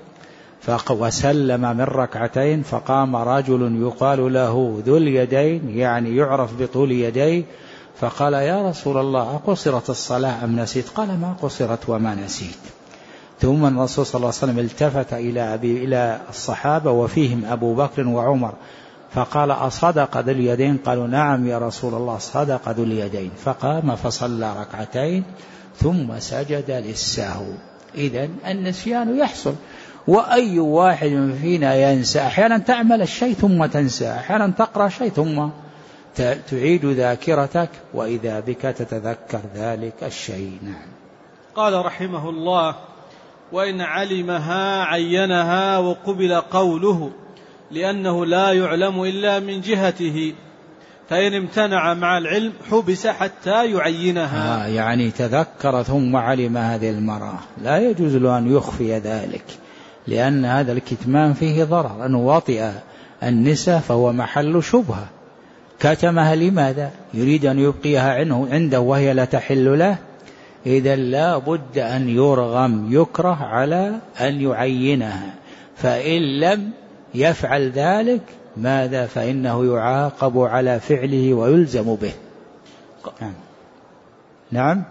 وسلم من ركعتين، فقام رجل يقال له ذو اليدين، يعني يعرف بطول يديه، فقال: يا رسول الله، أقصرت الصلاة أم نسيت؟ قال: ما قصرت وما نسيت. ثم الرسول صلى الله عليه وسلم التفت إلى الصحابة وفيهم أبو بكر وعمر فقال: أصدق ذو اليدين؟ قالوا: نعم يا رسول الله، صدق ذو اليدين. فقام فصلى ركعتين ثم سجد للسهو. إذن النسيان يحصل، وأي واحد فينا ينسى. أحيانا تعمل الشيء ثم تنسى، أحيانا تقرأ شيء ثم تعيد ذاكرتك، وإذا بك تتذكر ذلك الشيء. نعم. قال رحمه الله: وإن علمها عينها وقبل قوله، لأنه لا يعلم إلا من جهته، فإن امتنع مع العلم حبس حتى يعينها. يعني تذكر ثم علم هذه المرأة، لا يجوز له أن يخفي ذلك، لأن هذا الكتمان فيه ضرر، أنه وطئ النساء فهو محل شبهة. كتمها لماذا؟ يريد أن يبقيها عنده وهي لا تحل له. إذا لا بد أن يرغم، يكره على أن يعينها، فإن لم يفعل ذلك ماذا؟ فإنه يعاقب على فعله ويلزم به. نعم.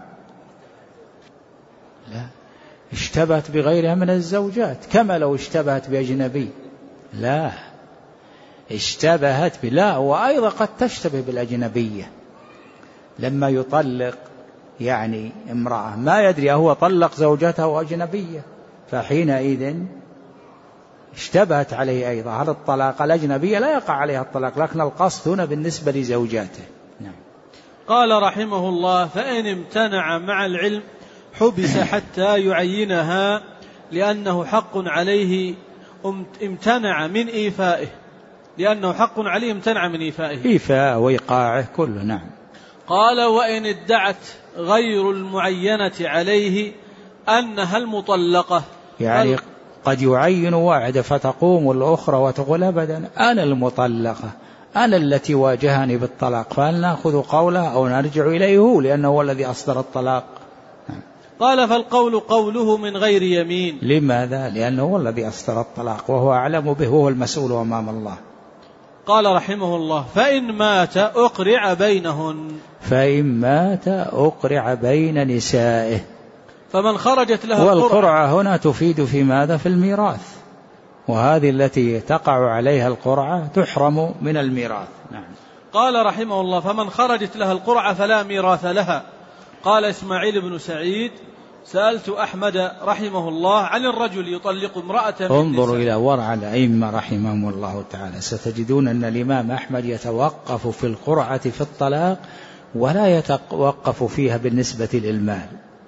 لا، اشتبهت بغيرها من الزوجات، كما لو اشتبهت بأجنبي. لا، اشتبهت لا، وأيضا قد تشتبه بالأجنبية. لما يطلق يعني امرأة ما يدري هو طلق زوجته وأجنبية، فحينئذ اشتبهت عليه أيضا. هذا الطلاق الأجنبية لا يقع عليها الطلاق، لكن القصد هنا بالنسبة لزوجاته. نعم. قال رحمه الله: فإن امتنع مع العلم حبس حتى يعينها، لأنه حق عليه امتنع من إيفائه، لأنه حق عليه امتنع من إيفائه، إيفاء وإيقاعه كله. نعم. قال: وإن ادعت غير المعينة عليه أنها المطلقة، يعني قد يعين واحدة فتقوم الأخرى وتقول: أبدا أنا المطلقة، أنا التي واجهني بالطلاق، فهل نأخذ قوله أو نرجع إليه لأنه هو الذي أصدر الطلاق؟ قال فالقول قوله من غير يمين. لماذا؟ لأنه هو الذي أصدر الطلاق وهو أعلم به وهو المسؤول أمام الله. قال رحمه الله فإن مات أقرع بينهن. فإن مات أقرع بين نسائه. فمن خرجت لها والقرعة هنا تفيد في ماذا؟ في الميراث، وهذه التي تقع عليها القرعة تحرم من الميراث. نعم. قال رحمه الله فمن خرجت لها القرعة فلا ميراث لها. قال إسماعيل بن سعيد سألت أحمد رحمه الله عن الرجل يطلق امرأة من انظروا إلى ورع الأئمة رحمهم الله تعالى، ستجدون أن الإمام أحمد يتوقف في القرعة في الطلاق ولا يتوقف فيها بالنسبة للمال.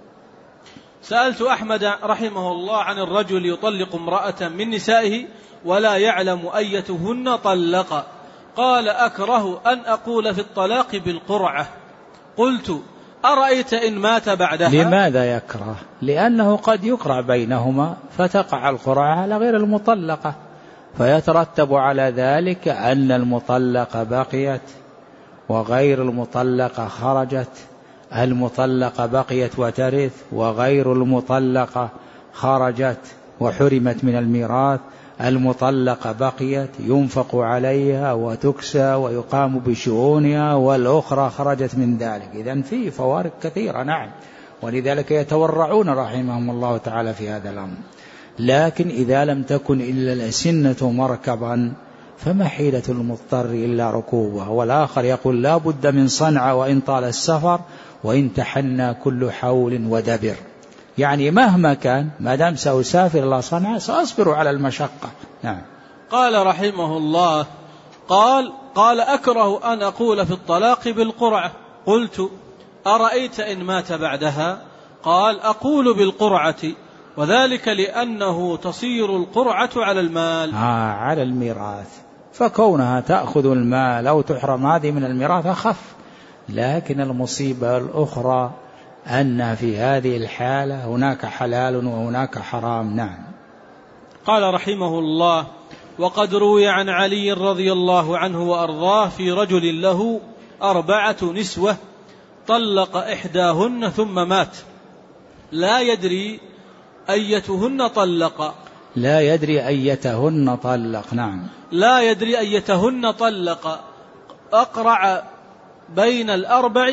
سألت أحمد رحمه الله عن الرجل يطلق امرأة من نسائه ولا يعلم أيتهن طلق. قال أكره أن أقول في الطلاق بالقرعة. قلت أرأيت إن مات بعدها؟ لماذا يكره؟ لأنه قد يقرع بينهما فتقع القرعة على غير المطلقة، فيترتب على ذلك أن المطلقة بقيت وغير المطلقة خرجت، المطلقة بقيت وترث وغير المطلقة خرجت وحرمت من الميراث، المطلقة بقيت ينفق عليها وتكسى ويقام بشؤونها والأخرى خرجت من ذلك. إذن فيه فوارق كثيرة. نعم، ولذلك يتورعون رحمهم الله تعالى في هذا الأمر. لكن إذا لم تكن إلا الأسنة مركبا فما حيلة المضطر إلا ركوبه. والآخر يقول لا بد من صنعة وإن طال السفر وإن تحنى كل حول ودبر، يعني مهما كان ما دام سأسافر إلى صنعاء سأصبر على المشقة. نعم. قال رحمه الله قال أكره أن أقول في الطلاق بالقرعة. قلت أرأيت إن مات بعدها؟ قال أقول بالقرعة، وذلك لأنه تصير القرعة على المال. على الميراث، فكونها تأخذ المال أو تحرم هذه من الميراث أخف. لكن المصيبة الأخرى أن في هذه الحالة هناك حلال وهناك حرام. نعم. قال رحمه الله وقد روي عن علي رضي الله عنه وأرضاه في رجل له 4 نسوة طلق إحداهن ثم مات لا يدري أيتهن طلق. لا يدري أيتهن طلق. نعم. لا يدري أيتهن طلق. أقرع بين الأربع.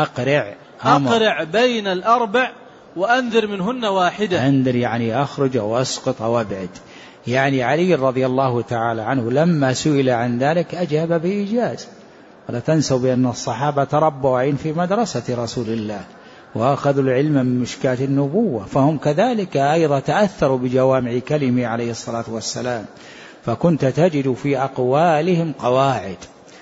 أقرع بين الأربع وأنذر منهن واحدة. أنذر يعني أخرج وأسقط وابعد. يعني علي رضي الله تعالى عنه لما سئل عن ذلك أجاب بإيجاز. ولا تنسوا بأن الصحابة تربوا في مدرسة رسول الله وأخذوا العلم من مشكاة النبوة، فهم كذلك أيضا تأثروا بجوامع كلمه عليه الصلاة والسلام، فكنت تجد في أقوالهم قواعد.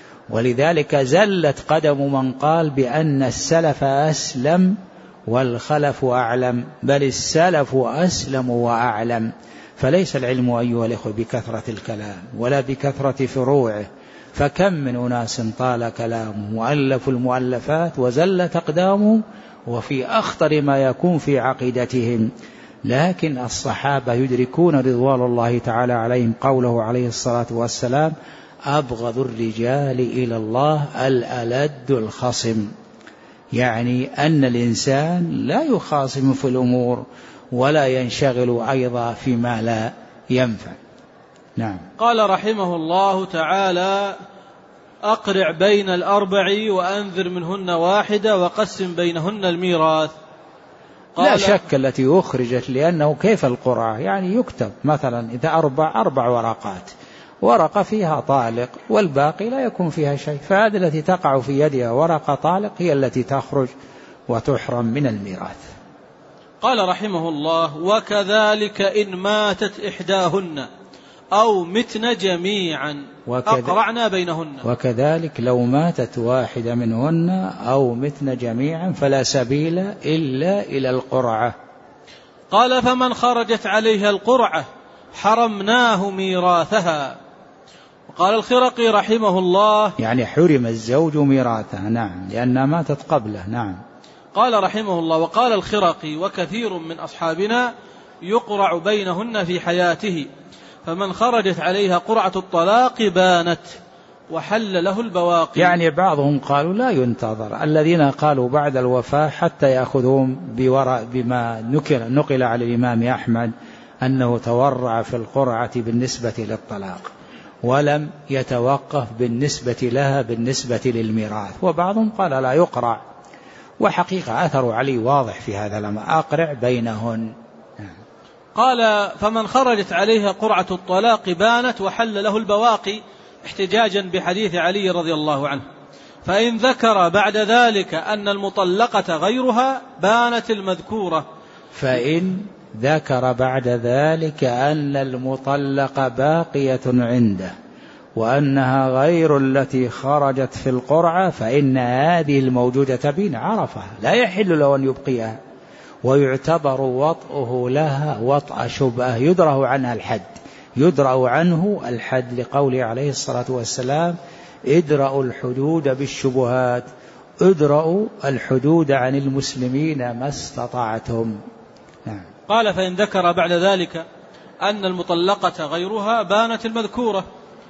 ولذلك زلت قدم من قال بأن السلف أسلم والخلف أعلم، بل السلف أسلم وأعلم. فليس العلم أيها الأخوة بكثرة الكلام ولا بكثرة فروعه، فكم من أناس طال كلامهم وألفوا المؤلفات وزلت أقدامهم وفي أخطر ما يكون في عقيدتهم. لكن الصحابة يدركون رضوان الله تعالى عليهم قوله عليه الصلاة والسلام أبغض الرجال إلى الله الألد الخصم، يعني أن الإنسان لا يخاصم في الأمور ولا ينشغل أيضا فيما لا ينفع. نعم. قال رحمه الله تعالى أقرع بين الأربع وأنذر منهن واحدة وقسم بينهن الميراث. لا شك التي أخرجت، لأنه كيف القرعة؟ يعني يكتب مثلا إذا 4 ورقات، ورقة فيها طالق والباقي لا يكون فيها شيء، فهذه التي تقع في يدها ورقة طالق هي التي تخرج وتحرم من الميراث. قال رحمه الله وكذلك إن ماتت إحداهن أو متن جميعا أقرعنا بينهن. وكذلك لو ماتت واحدة منهن أو متن جميعا فلا سبيل إلا إلى القرعة. قال فمن خرجت عليها القرعة حرمناه ميراثها. وقال الخرقي رحمه الله يعني حرم الزوج ميراثها. نعم، لأنها ماتت قبله. نعم. قال رحمه الله وقال الخرقي وكثير من أصحابنا يقرع بينهن في حياته، فمن خرجت عليها قرعة الطلاق بانت. وحل له البواقي. يعني بعضهم قالوا لا ينتظر، الذين قالوا بعد الوفاة حتى يأخذون بما نقل على الإمام أحمد أنه تورع في القرعة بالنسبة للطلاق ولم يتوقف بالنسبة لها بالنسبة للميراث، وبعضهم قال لا يقرع، وحقيقة أثر علي واضح في هذا، لما أقرع بينهن. قال فمن خرجت عليها قرعة الطلاق بانت وحل له البواقي، احتجاجا بحديث علي رضي الله عنه. فإن ذكر بعد ذلك أن المطلقة غيرها بانت المذكورة. فإن ذكر بعد ذلك أن المطلقة باقية عنده وأنها غير التي خرجت في القرعة فإن هذه الموجودة بين عرفها لا يحل له أن يبقيها، ويعتبر وطئه لها وطأ شبهة يدرأ عنها الحد، يدرأ عنه الحد، لقوله عليه الصلاة والسلام ادرأوا الحدود بالشبهات، ادرأوا الحدود عن المسلمين ما استطعتم. قال فإن ذكر بعد ذلك أن المطلقة غيرها بانت المذكورة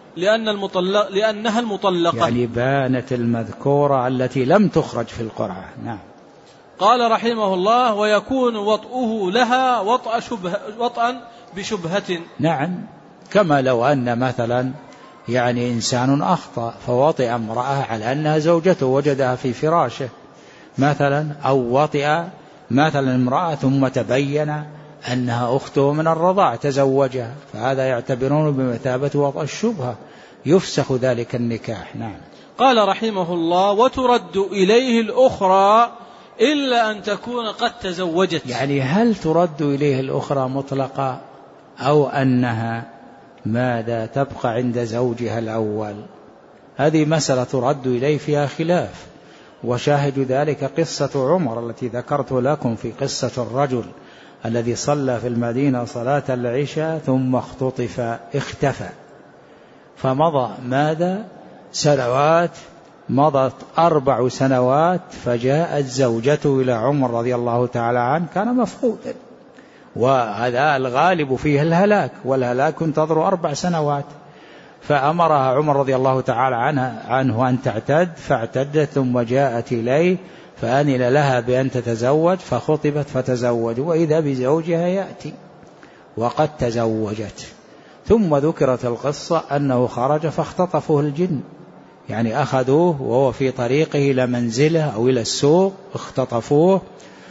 لأنها المطلقة، يعني بانت المذكورة التي لم تخرج في القرعة. نعم. قال رحمه الله ويكون وطئه لها وطئا بشبهة. نعم، كما لو أن مثلا يعني إنسان أخطأ فوطئ امرأة على أنها زوجته وجدها في فراشه مثلا، أو وطئ مثلا امرأة ثم تبين أنها أخته من الرضاع تزوجها، فهذا يعتبرون بمثابة وطأ الشبهة، يفسخ ذلك النكاح. نعم. قال رحمه الله وترد إليه الأخرى إلا أن تكون قد تزوجت. يعني هل ترد إليه الأخرى مطلقة أو أنها ماذا تبقى عند زوجها الأول؟ هذه مسألة ترد إليه فيها خلاف، وشاهد ذلك قصة عمر التي ذكرت لكم في قصة الرجل الذي صلى في المدينة صلاة العشاء ثم اختفى، فمضى ماذا سنوات، مضت 4 سنوات، فجاءت زوجته إلى عمر رضي الله تعالى عنه، كان مفقودا، وهذا الغالب فيه الهلاك، والهلاك ينتظر 4 سنوات، فأمرها عمر رضي الله تعالى عنه أن تعتد، فاعتدت ثم جاءت إليه فأذن لها بأن تتزوج، فخطبت فتزوج، وإذا بزوجها يأتي وقد تزوجت. ثم ذكرت القصة أنه خرج فاختطفه الجن، يعني أخذوه وهو في طريقه إلى منزله أو إلى السوق، اختطفوه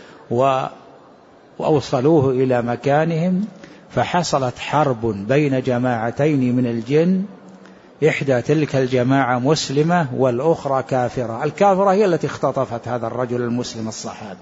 وأوصلوه إلى مكانهم، فحصلت حرب بين جماعتين من الجن، إحدى تلك الجماعة مسلمة والأخرى كافرة، الكافرة هي التي اختطفت هذا الرجل المسلم الصحابي،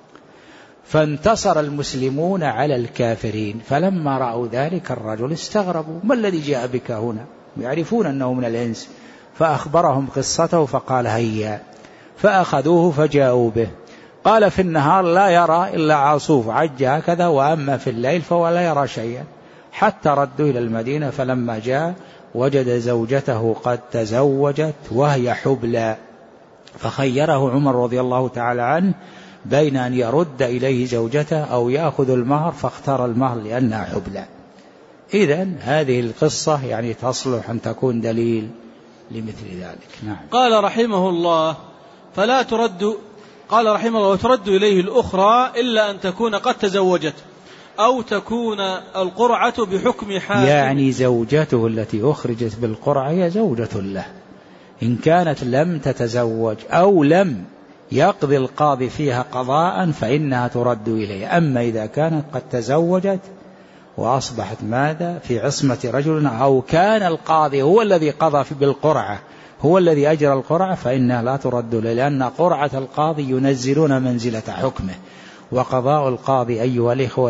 فانتصر المسلمون على الكافرين، فلما رأوا ذلك الرجل استغربوا، ما الذي جاء بك هنا؟ يعرفون أنه من الإنس، فأخبرهم قصته فقال هيا، فأخذوه فجاءوا به، قال في النهار لا يرى إلا عاصوف عج هكذا، وأما في الليل فهو لا يرى شيئا، حتى ردوا إلى المدينة، فلما جاء وجد زوجته قد تزوجت وهي حبلى، فخيره عمر رضي الله تعالى عنه بين أن يرد إليه زوجته أو يأخذ المهر، فاختار المهر لأنها حبلى. إذن هذه القصة يعني تصلح أن تكون دليل لمثل ذلك. نعم. قال رحمه الله فلا ترد، قال رحمه الله وترد إليه الأخرى إلا أن تكون قد تزوجت أو تكون القرعة بحكم حاكم، يعني زوجته التي أخرجت بالقرعة هي زوجة له، إن كانت لم تتزوج أو لم يقضي القاضي فيها قضاء فإنها ترد إليه. أما إذا كانت قد تزوجت وأصبحت ماذا في عصمة رجل، أو كان القاضي هو الذي قضى بالقرعة، هو الذي أجرى القرعة، فإنها لا ترد له، لأن قرعة القاضي ينزلون منزلة حكمه، وقضاء القاضي أيها الإخوة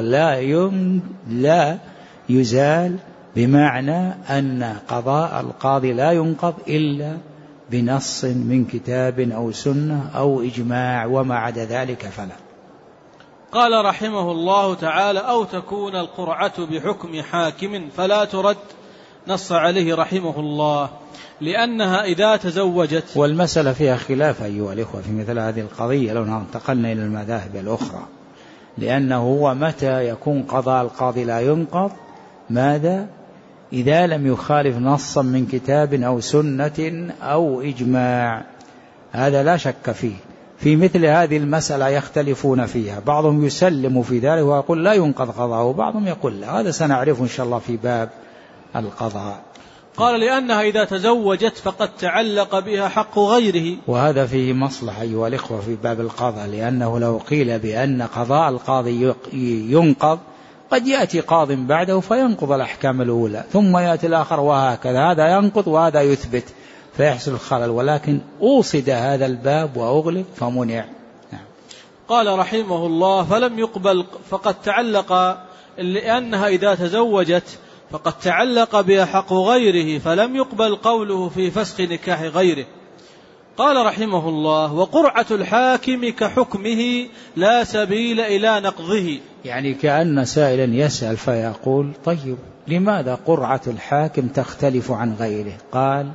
لا يزال، بمعنى أن قضاء القاضي لا ينقض إلا بنص من كتاب أو سنة أو إجماع، وما عدا ذلك فلا. قال رحمه الله تعالى أو تكون القرعة بحكم حاكم فلا ترد، نص عليه رحمه الله لأنها إذا تزوجت. والمسألة فيها خلاف أيها الإخوة في مثل هذه القضية لو انتقلنا إلى المذاهب الأخرى، لأنه هو متى يكون قضاء القاضي لا ينقض؟ ماذا؟ إذا لم يخالف نصا من كتاب أو سنة أو إجماع، هذا لا شك فيه. في مثل هذه المسألة يختلفون فيها، بعضهم يسلم في ذلك ويقول لا ينقض قضاءه، وبعضهم يقول لا. هذا سنعرفه إن شاء الله في باب القضاء. قال لأنها إذا تزوجت فقد تعلق بها حق غيره. وهذا فيه مصلحة أيها الإخوة في باب القضاء، لأنه لو قيل بأن قضاء القاضي ينقض قد يأتي قاض بعده فينقض الأحكام الأولى ثم يأتي الآخر وهكذا، هذا ينقض وهذا يثبت فيحصل خلل، ولكن أوصد هذا الباب وأغلق فمنع. قال رحمه الله فلم يقبل فقد تعلق، لأنها إذا تزوجت فقد تعلق بها حق غيره فلم يقبل قوله في فسخ نكاح غيره. قال رحمه الله وقرعة الحاكم كحكمه لا سبيل إلى نقضه. يعني كأن سائلا يسأل فيقول طيب لماذا قرعة الحاكم تختلف عن غيره؟ قال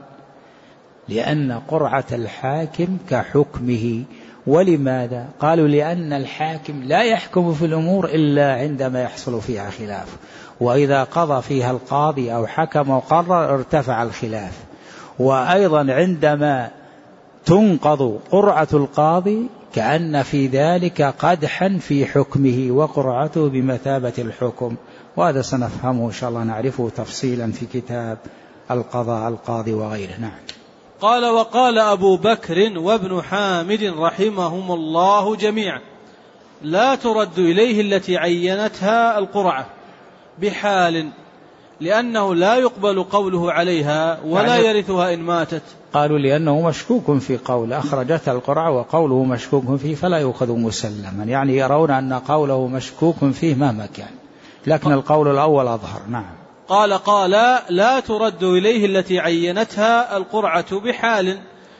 لأن قرعة الحاكم كحكمه. ولماذا؟ قالوا لأن الحاكم لا يحكم في الأمور إلا عندما يحصل فيها خلاف، وإذا قضى فيها القاضي أو حكم وقرر ارتفع الخلاف. وأيضا عندما تنقض قرعة القاضي كأن في ذلك قدحا في حكمه وقرعته بمثابة الحكم، وهذا سنفهمه إن شاء الله نعرفه تفصيلا في كتاب القضاء القاضي وغيره. نعم. قال وقال أبو بكر وابن حامد رحمهم الله جميعا لا ترد إليه التي عينتها القرعة بحال، لأنه لا يقبل قوله عليها ولا يرثها إن ماتت. قالوا لأنه مشكوك في قول أخرجتها القرعة وقوله مشكوك فيه فلا يؤخذ مسلما، يعني يرون أن قوله مشكوك فيه مهما كان، لكن القول الأول أظهر. نعم. قال لا ترد إليه التي عينتها القرعة بحال،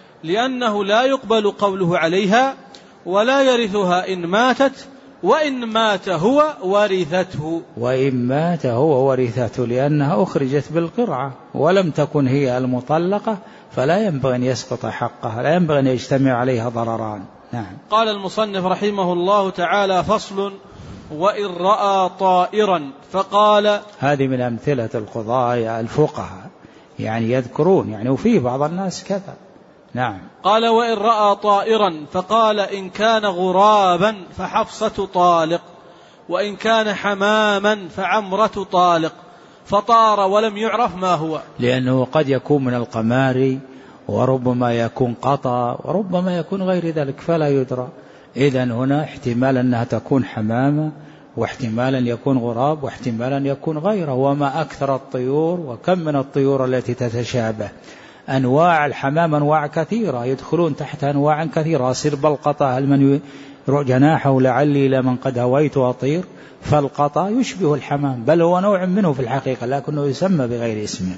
لأنه لا يقبل قوله عليها ولا يرثها إن ماتت، وإن مات هو ورثته. وإن مات هو ورثته، لأنها أخرجت بالقرعة ولم تكن هي المطلقة، فلا ينبغي أن يسقط حقها، لا ينبغي أن يجتمع عليها ضرران. نعم. قال المصنف رحمه الله تعالى فصل وإن رأى طائرا فقال. هذه من أمثلة القضاء الفقهاء، يعني يذكرون يعني وفيه بعض الناس كذا. نعم. قال وإن رأى طائرا فقال إن كان غرابا فحفصة طالق، وإن كان حماما فعمرة طالق، فطار ولم يعرف ما هو، لأنه قد يكون من القمار وربما يكون قطا وربما يكون غير ذلك فلا يدرى. إذن هنا احتمال أنها تكون حمامة، واحتمالا يكون غراب، واحتمالا يكون غيره. وما أكثر الطيور وكم من الطيور التي تتشابه. أنواع الحمام أنواع كثيرة يدخلون تحت أنواع كثيرة. سرب القطا هل من جناحه لعلي لمن قد هويت أطير، فالقطا يشبه الحمام بل هو نوع منه في الحقيقة لكنه يسمى بغير اسمه.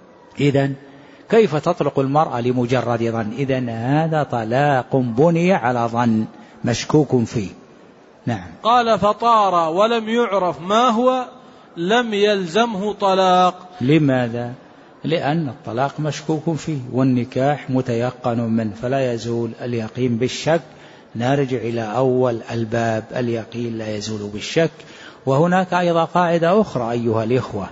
إذن كيف تطلق المرأة لمجرد ظن؟ إذن هذا طلاق بني على ظن مشكوك فيه. نعم. قال فطار ولم يعرف ما هو لم يلزمه طلاق. لماذا؟ لأن الطلاق مشكوك فيه والنكاح متيقن منه، فلا يزول اليقين بالشك. نرجع إلى أول الباب، اليقين لا يزول بالشك. وهناك أيضا قاعدة أخرى أيها الإخوة،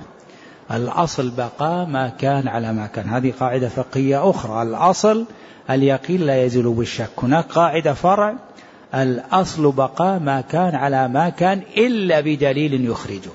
الأصل بقاء ما كان على ما كان. هذه قاعدة فقهية أخرى، الأصل اليقين لا يزول بالشك. هناك قاعدة فرع، الأصل بقاء ما كان على ما كان إلا بدليل يخرجه.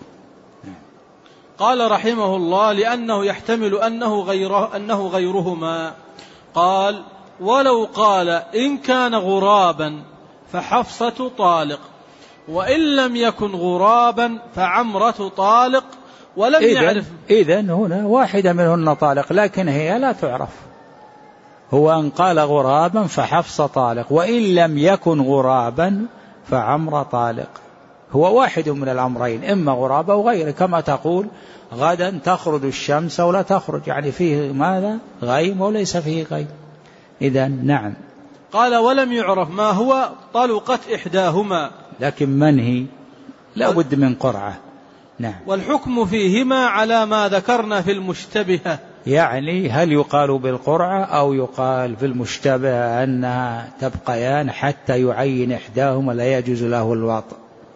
قال رحمه الله لأنه يحتمل أنه غيرهما. قال ولو قال إن كان غرابا فحفصة طالق، وإن لم يكن غرابا فعمرة طالق، ولم يعرف. إذن هنا واحدة منهن طالق لكن هي لا تعرف. هو أن قال غرابا فحفصة طالق، وإن لم يكن غرابا فعمرة طالق. هو واحد من الأمرين، إما غراب أو غيره، كما تقول غدا تخرج الشمس ولا تخرج، يعني فيه ماذا؟ غيم وليس فيه غيم. إذن نعم. قال ولم يعرف ما هو طلقت إحداهما، لكن من هي؟ لا بد من قرعة. نعم. والحكم فيهما على ما ذكرنا في المشتبهة، يعني هل يقال بالقرعة أو يقال في المشتبهة أنها تبقيان حتى يعين إحداهما لا يجوز له الوطء.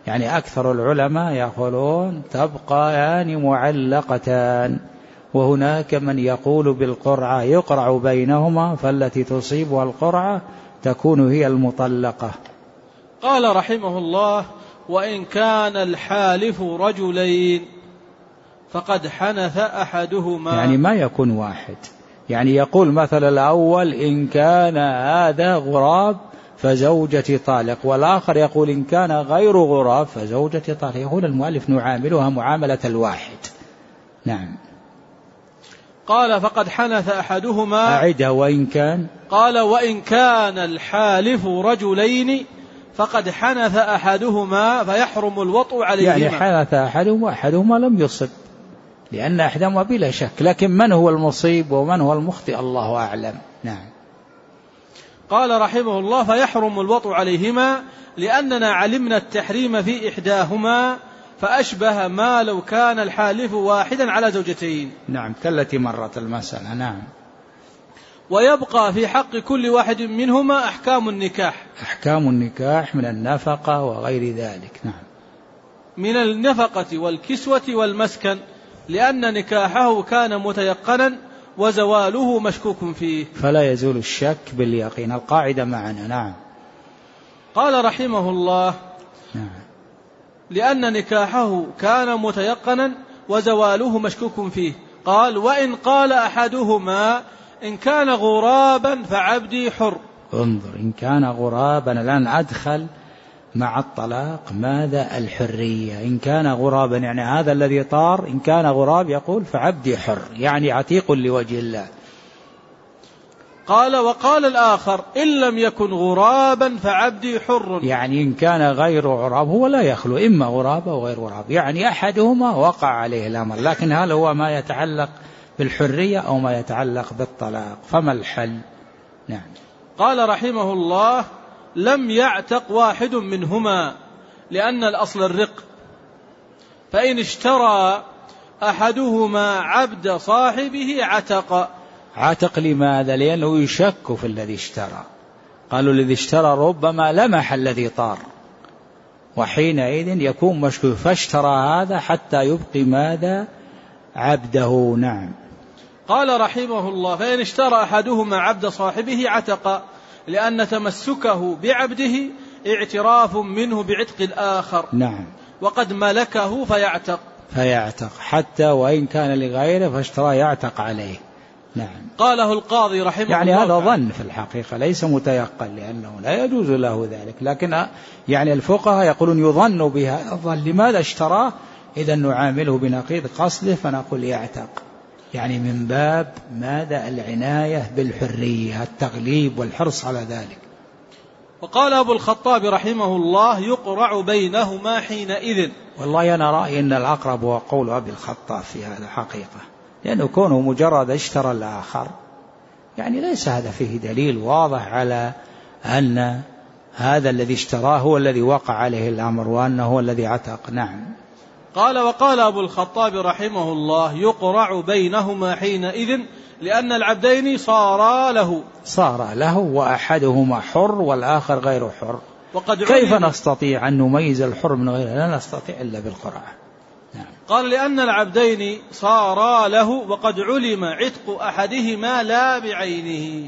يعني أكثر العلماء يقولون تبقيان معلقتان، وهناك من يقول بالقرعة يقرع بينهما، فالتي تصيبها القرعة تكون هي المطلقة. قال رحمه الله: وإن كان الحالف رجلين فقد حنث أحدهما، يعني ما يكون واحد، يعني يقول مثلا الأول إن كان هذا غراب فزوجتي طالق، والآخر يقول إن كان غير غراب فزوجتي طالق. يقول المؤلف نعاملها معاملة الواحد. نعم. قال: فقد حنث أحدهما. أعدها: وإن كان. قال: وإن كان الحالف رجلين فقد حنث أحدهما فيحرم الوطء عليهما. يعني حنث أحدهما لم يصب، لأن أحدهما بلا شك، لكن من هو المصيب ومن هو المخطئ الله أعلم. نعم. قال رحمه الله: فيحرم الوطء عليهما لأننا علمنا التحريم في إحداهما، فأشبه ما لو كان الحالف واحدا على زوجتين. نعم، كالتي مرت المسألة. نعم. ويبقى في حق كل واحد منهما أحكام النكاح. أحكام النكاح من النفقة وغير ذلك. نعم. من النفقة والكسوة والمسكن، لأن نكاحه كان متيقنا وزواله مشكوك فيه، فلا يزول الشك باليقين. القاعدة معنا. نعم. قال رحمه الله: نعم. لأن نكاحه كان متيقنا وزواله مشكوك فيه. قال: وإن قال أحدهما إن كان غرابا فعبدي حر. انظر، إن كان غرابا، الآن أدخل مع الطلاق ماذا؟ الحرية. إن كان غرابا يعني هذا الذي طار، إن كان غراب يقول فعبدي حر، يعني عتيق لوجه الله. قال: وقال الآخر إن لم يكن غرابا فعبدي حر، يعني إن كان غير غراب، هو لا يخلو إما غراب أو غير غراب، يعني أحدهما وقع عليه الأمر، لكن هل هو ما يتعلق بالحرية أو ما يتعلق بالطلاق؟ فما الحل؟ نعم. قال رحمه الله: لم يعتق واحد منهما، لأن الأصل الرق، فإن اشترى أحدهما عبد صاحبه عتق. عتق لماذا؟ لأنه يشك في الذي اشترى. قالوا الذي اشترى ربما لمح الذي طار، وحينئذ يكون مشكوك، فاشترى هذا حتى يبقي ماذا؟ عبده. نعم. قال رحمه الله: فإن اشترى أحدهما عبد صاحبه عتق، لأن تمسكه بعبده اعتراف منه بعتق الآخر. نعم. وقد ملكه فيعتق حتى وإن كان لغيره فاشترى يعتق عليه. نعم. قاله القاضي رحمه الله. يعني هذا ظن في الحقيقة، ليس متيقن، لأنه لا يجوز له ذلك، لكن يعني الفقهاء يقولون يظن بها الظن. لماذا اشتراه؟ إذا نعامله بنقيض قصده فنقول يعتق، يعني من باب ماذا؟ العناية بالحرية، التغليب والحرص على ذلك. وقال أبو الخطاب رحمه الله: يقرع بينهما حينئذ. والله أنا رأيي أن الأقرب هو قول أبي الخطاب في هذا حقيقة، لأنه كونه مجرد اشترى الآخر، يعني ليس هذا فيه دليل واضح على أن هذا الذي اشتراه هو الذي وقع عليه الأمر وأنه هو الذي عتق. نعم. قال: وقال أبو الخطاب رحمه الله: يقرع بينهما حينئذ، لأن العبدين صار له وأحدهما حر والآخر غير حر. كيف نستطيع أن نميز الحر من غيره؟ لا نستطيع إلا بالقرعة. نعم. قال: لأن العبدين صار له وقد علم عتق أحدهما لا بعينه،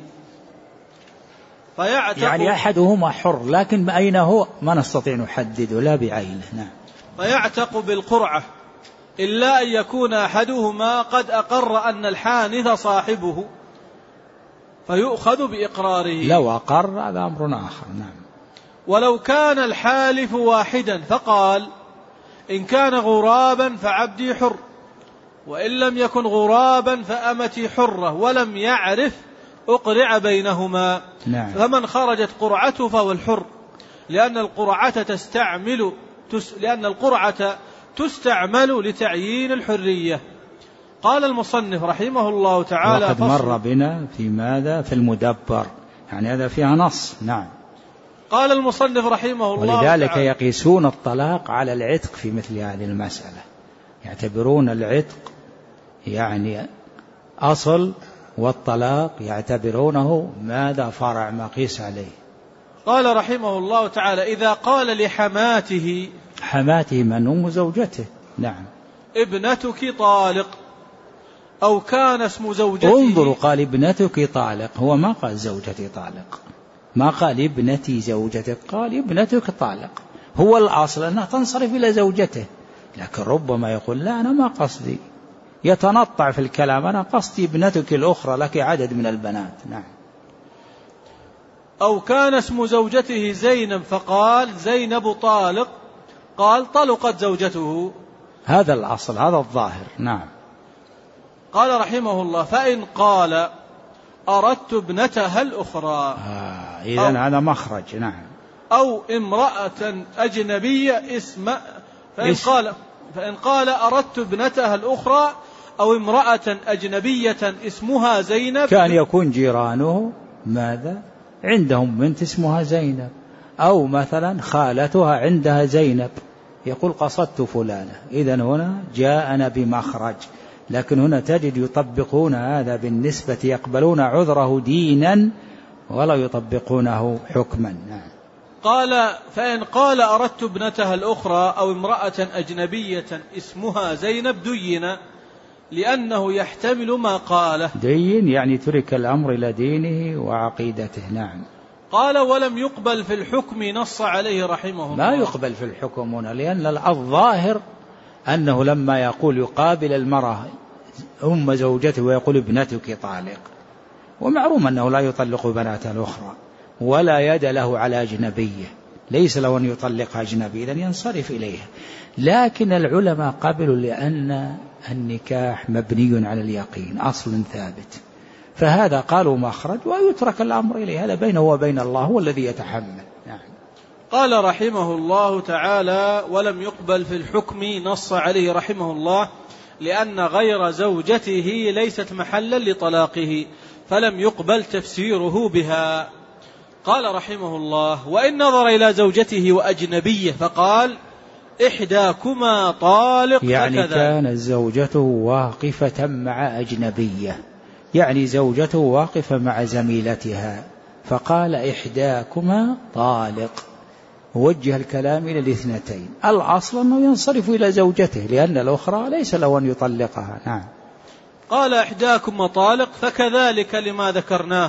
فيعتق، يعني أحدهما حر لكن أين هو ما نستطيع نحدده، لا بعينه. نعم. فيعتق بالقرعة، إلا أن يكون أحدهما قد أقر أن الحانث صاحبه فيؤخذ بإقراره. لو أقر هذا أمر آخر. نعم. ولو كان الحالف واحدا فقال إن كان غرابا فعبدي حر، وإن لم يكن غرابا فأمتي حرة، ولم يعرف أقرع بينهما. نعم. فمن خرجت قرعته فهو الحر، لأن القرعة تستعمل لتعيين الحرية. قال المصنف رحمه الله تعالى: وقد مر بنا في ماذا؟ في المدبر، يعني هذا فيها نص. نعم. قال المصنف رحمه الله ولذلك تعالى: يقيسون الطلاق على العتق في مثل هذه المسألة، يعتبرون العتق يعني أصل، والطلاق يعتبرونه ماذا؟ فرع مقيس عليه. قال رحمه الله تعالى: إذا قال لحماته حماته من أم زوجته. نعم. ابنتك طالق، أو كان اسم زوجته. انظروا، قال ابنتك طالق، هو ما قال زوجتي طالق، ما قال ابنتي زوجتك، قال ابنتك طالق. هو الأصل أنها تنصرف إلى زوجته، لكن ربما يقول لا أنا ما قصدي، يتنطع في الكلام، أنا قصدي ابنتك الأخرى لك عدد من البنات. نعم. أو كان اسم زوجته زينب فقال زينب طالق، قال طلقت زوجته. هذا الأصل، هذا الظاهر. نعم. قال رحمه الله: فإن قال أردت ابنتها الأخرى، إذن هذا مخرج. نعم. أو امرأة أجنبية فإن قال أردت ابنتها الأخرى أو امرأة أجنبية اسمها زينب، كان يكون جيرانه ماذا؟ عندهم بنت اسمها زينب، أو مثلا خالتها عندها زينب، يقول قصدت فلانة. إذن هنا جاءنا بمخرج، لكن هنا تجد يطبقون هذا بالنسبة، يقبلون عذره دينا ولا يطبقونه حكما. نعم. قال: فإن قال أردت ابنتها الأخرى أو امرأة أجنبية اسمها زينب دين، لأنه يحتمل ما قاله. دين يعني ترك الأمر إلى دينه وعقيدته. نعم. قال: ولم يقبل في الحكم، نص عليه رحمه الله. لا يقبل في الحكم هنا، لأن الظاهر أنه لما يقول يقابل المرأة أم زوجته ويقول ابنتك طالق، ومعروم أنه لا يطلق بناته الأخرى ولا يد له على أجنبية، ليس له أن يطلق أجنبي، إذن ينصرف إليها. لكن العلماء قبلوا لأن النكاح مبني على اليقين، أصل ثابت، فهذا قالوا مخرج ويترك الأمر إليه، هذا بينه وبين الله، هو الذي يتحمل. نعم. قال رحمه الله تعالى: ولم يقبل في الحكم، نص عليه رحمه الله، لأن غير زوجته ليست محلا لطلاقه، فلم يقبل تفسيره بها. قال رحمه الله: وإن نظر إلى زوجته وأجنبية فقال إحداكما طالق، يعني فكذا. كانت زوجته واقفة مع أجنبية، يعني زوجته واقفة مع زميلتها، فقال إحداكما طالق، وجه الكلام إلى الاثنتين. الأصل أنه ينصرف إلى زوجته، لأن الأخرى ليس له أن يطلقها. نعم. قال: إحداكما طالق، فكذلك لما ذكرناه.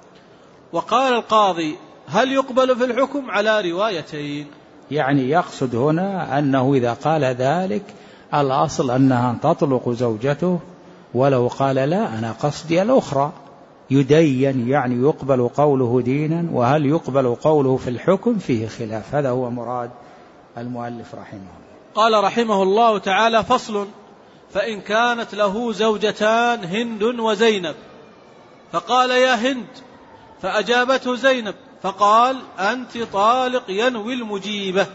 وقال القاضي: هل يقبل في الحكم على روايتين؟ يعني يقصد هنا أنه إذا قال ذلك الأصل أنها تطلق زوجته، ولو قال لا أنا قصدي الأخرى يدين، يعني يقبل قوله دينا، وهل يقبل قوله في الحكم فيه خلاف. هذا هو مراد المؤلف رحمه الله. قال رحمه الله تعالى: فصل: فإن كانت له زوجتان هند وزينب، فقال يا هند، فأجابته زينب فقال أنت طالق، ينوي المجيبة،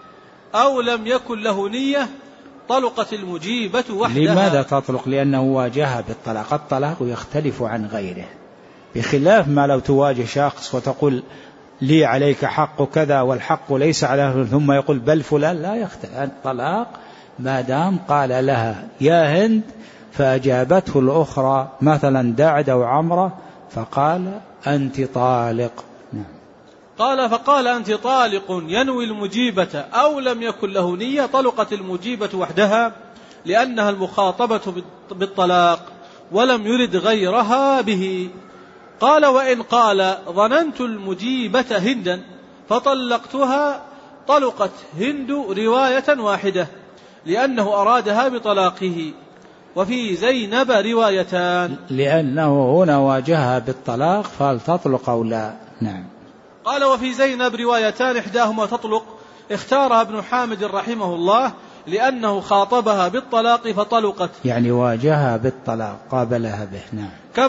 أو لم يكن له نية، طلقت المجيبة وحدها. لماذا تطلق؟ لأنه واجهها بالطلاق، الطلاق يختلف عن غيره، بخلاف ما لو تواجه شخص وتقول لي عليك حق كذا والحق ليس على، ثم يقول بل فلان، لا يختلف. الطلاق ما دام قال لها يا هند فأجابته الأخرى مثلا دعد أو عمرة فقال أنت طالق. نعم. قال: فقال أنت طالق، ينوي المجيبة، أو لم يكن له نية، طلقت المجيبة وحدها، لأنها المخاطبة بالطلاق ولم يرد غيرها به. قال: وإن قال ظننت المجيبة هندا فطلقتها، طلقت هند رواية واحدة، لأنه أرادها بطلاقه. وفي زينب روايتان، لأنه هنا واجهها بالطلاق، فهل تطلق أو لا. نعم. قال: وفي زينب روايتان، إحداهما تطلق، اختارها ابن حامد رحمه الله لأنه خاطبها بالطلاق فطلقت، يعني واجهها بالطلاق قابلها به. نعم.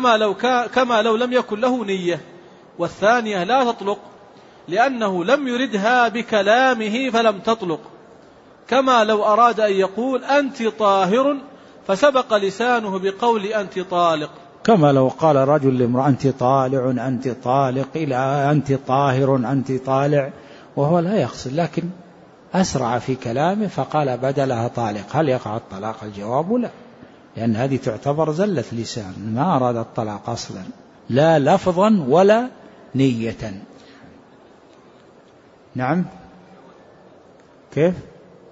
كما لو لم يكن له نية. والثانية لا تطلق لأنه لم يردها بكلامه فلم تطلق، كما لو أراد أن يقول أنت طاهر فسبق لسانه بقول أنت طالق، كما لو قال رجل لامرأة أنت طالع أنت طالق إلى أنت طاهر أنت طالع، وهو لا يقصد، لكن أسرع في كلامه فقال بدلها طالق. هل يقع الطلاق؟ الجواب لا، لأن هذه تعتبر زلة لسان، ما أراد الطلاق أصلا، لا لفظا ولا نية. نعم. كيف؟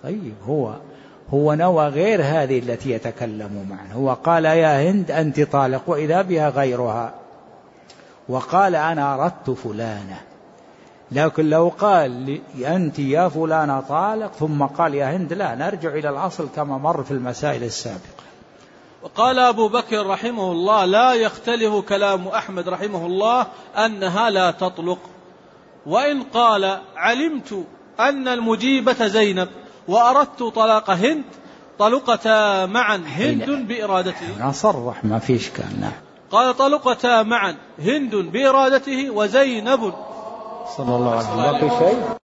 طيب هو نوى غير هذه التي يتكلم معه. هو قال يا هند أنت طالق، وإذا بها غيرها، وقال أنا أردت فلانة. لكن لو قال أنت يا فلانة طالق ثم قال يا هند، لا، نرجع إلى الأصل كما مر في المسائل السابقة. وقال أبو بكر رحمه الله: لا يختلف كلام أحمد رحمه الله أنها لا تطلق. وإن قال علمت أن المجيبة زينب وأردت طلاق هند، طلقتا معا هند بإرادته. نصرح ما فيش كان. قال: طلقتا معا هند بإرادته وزينب صلى الله عليه وسلم.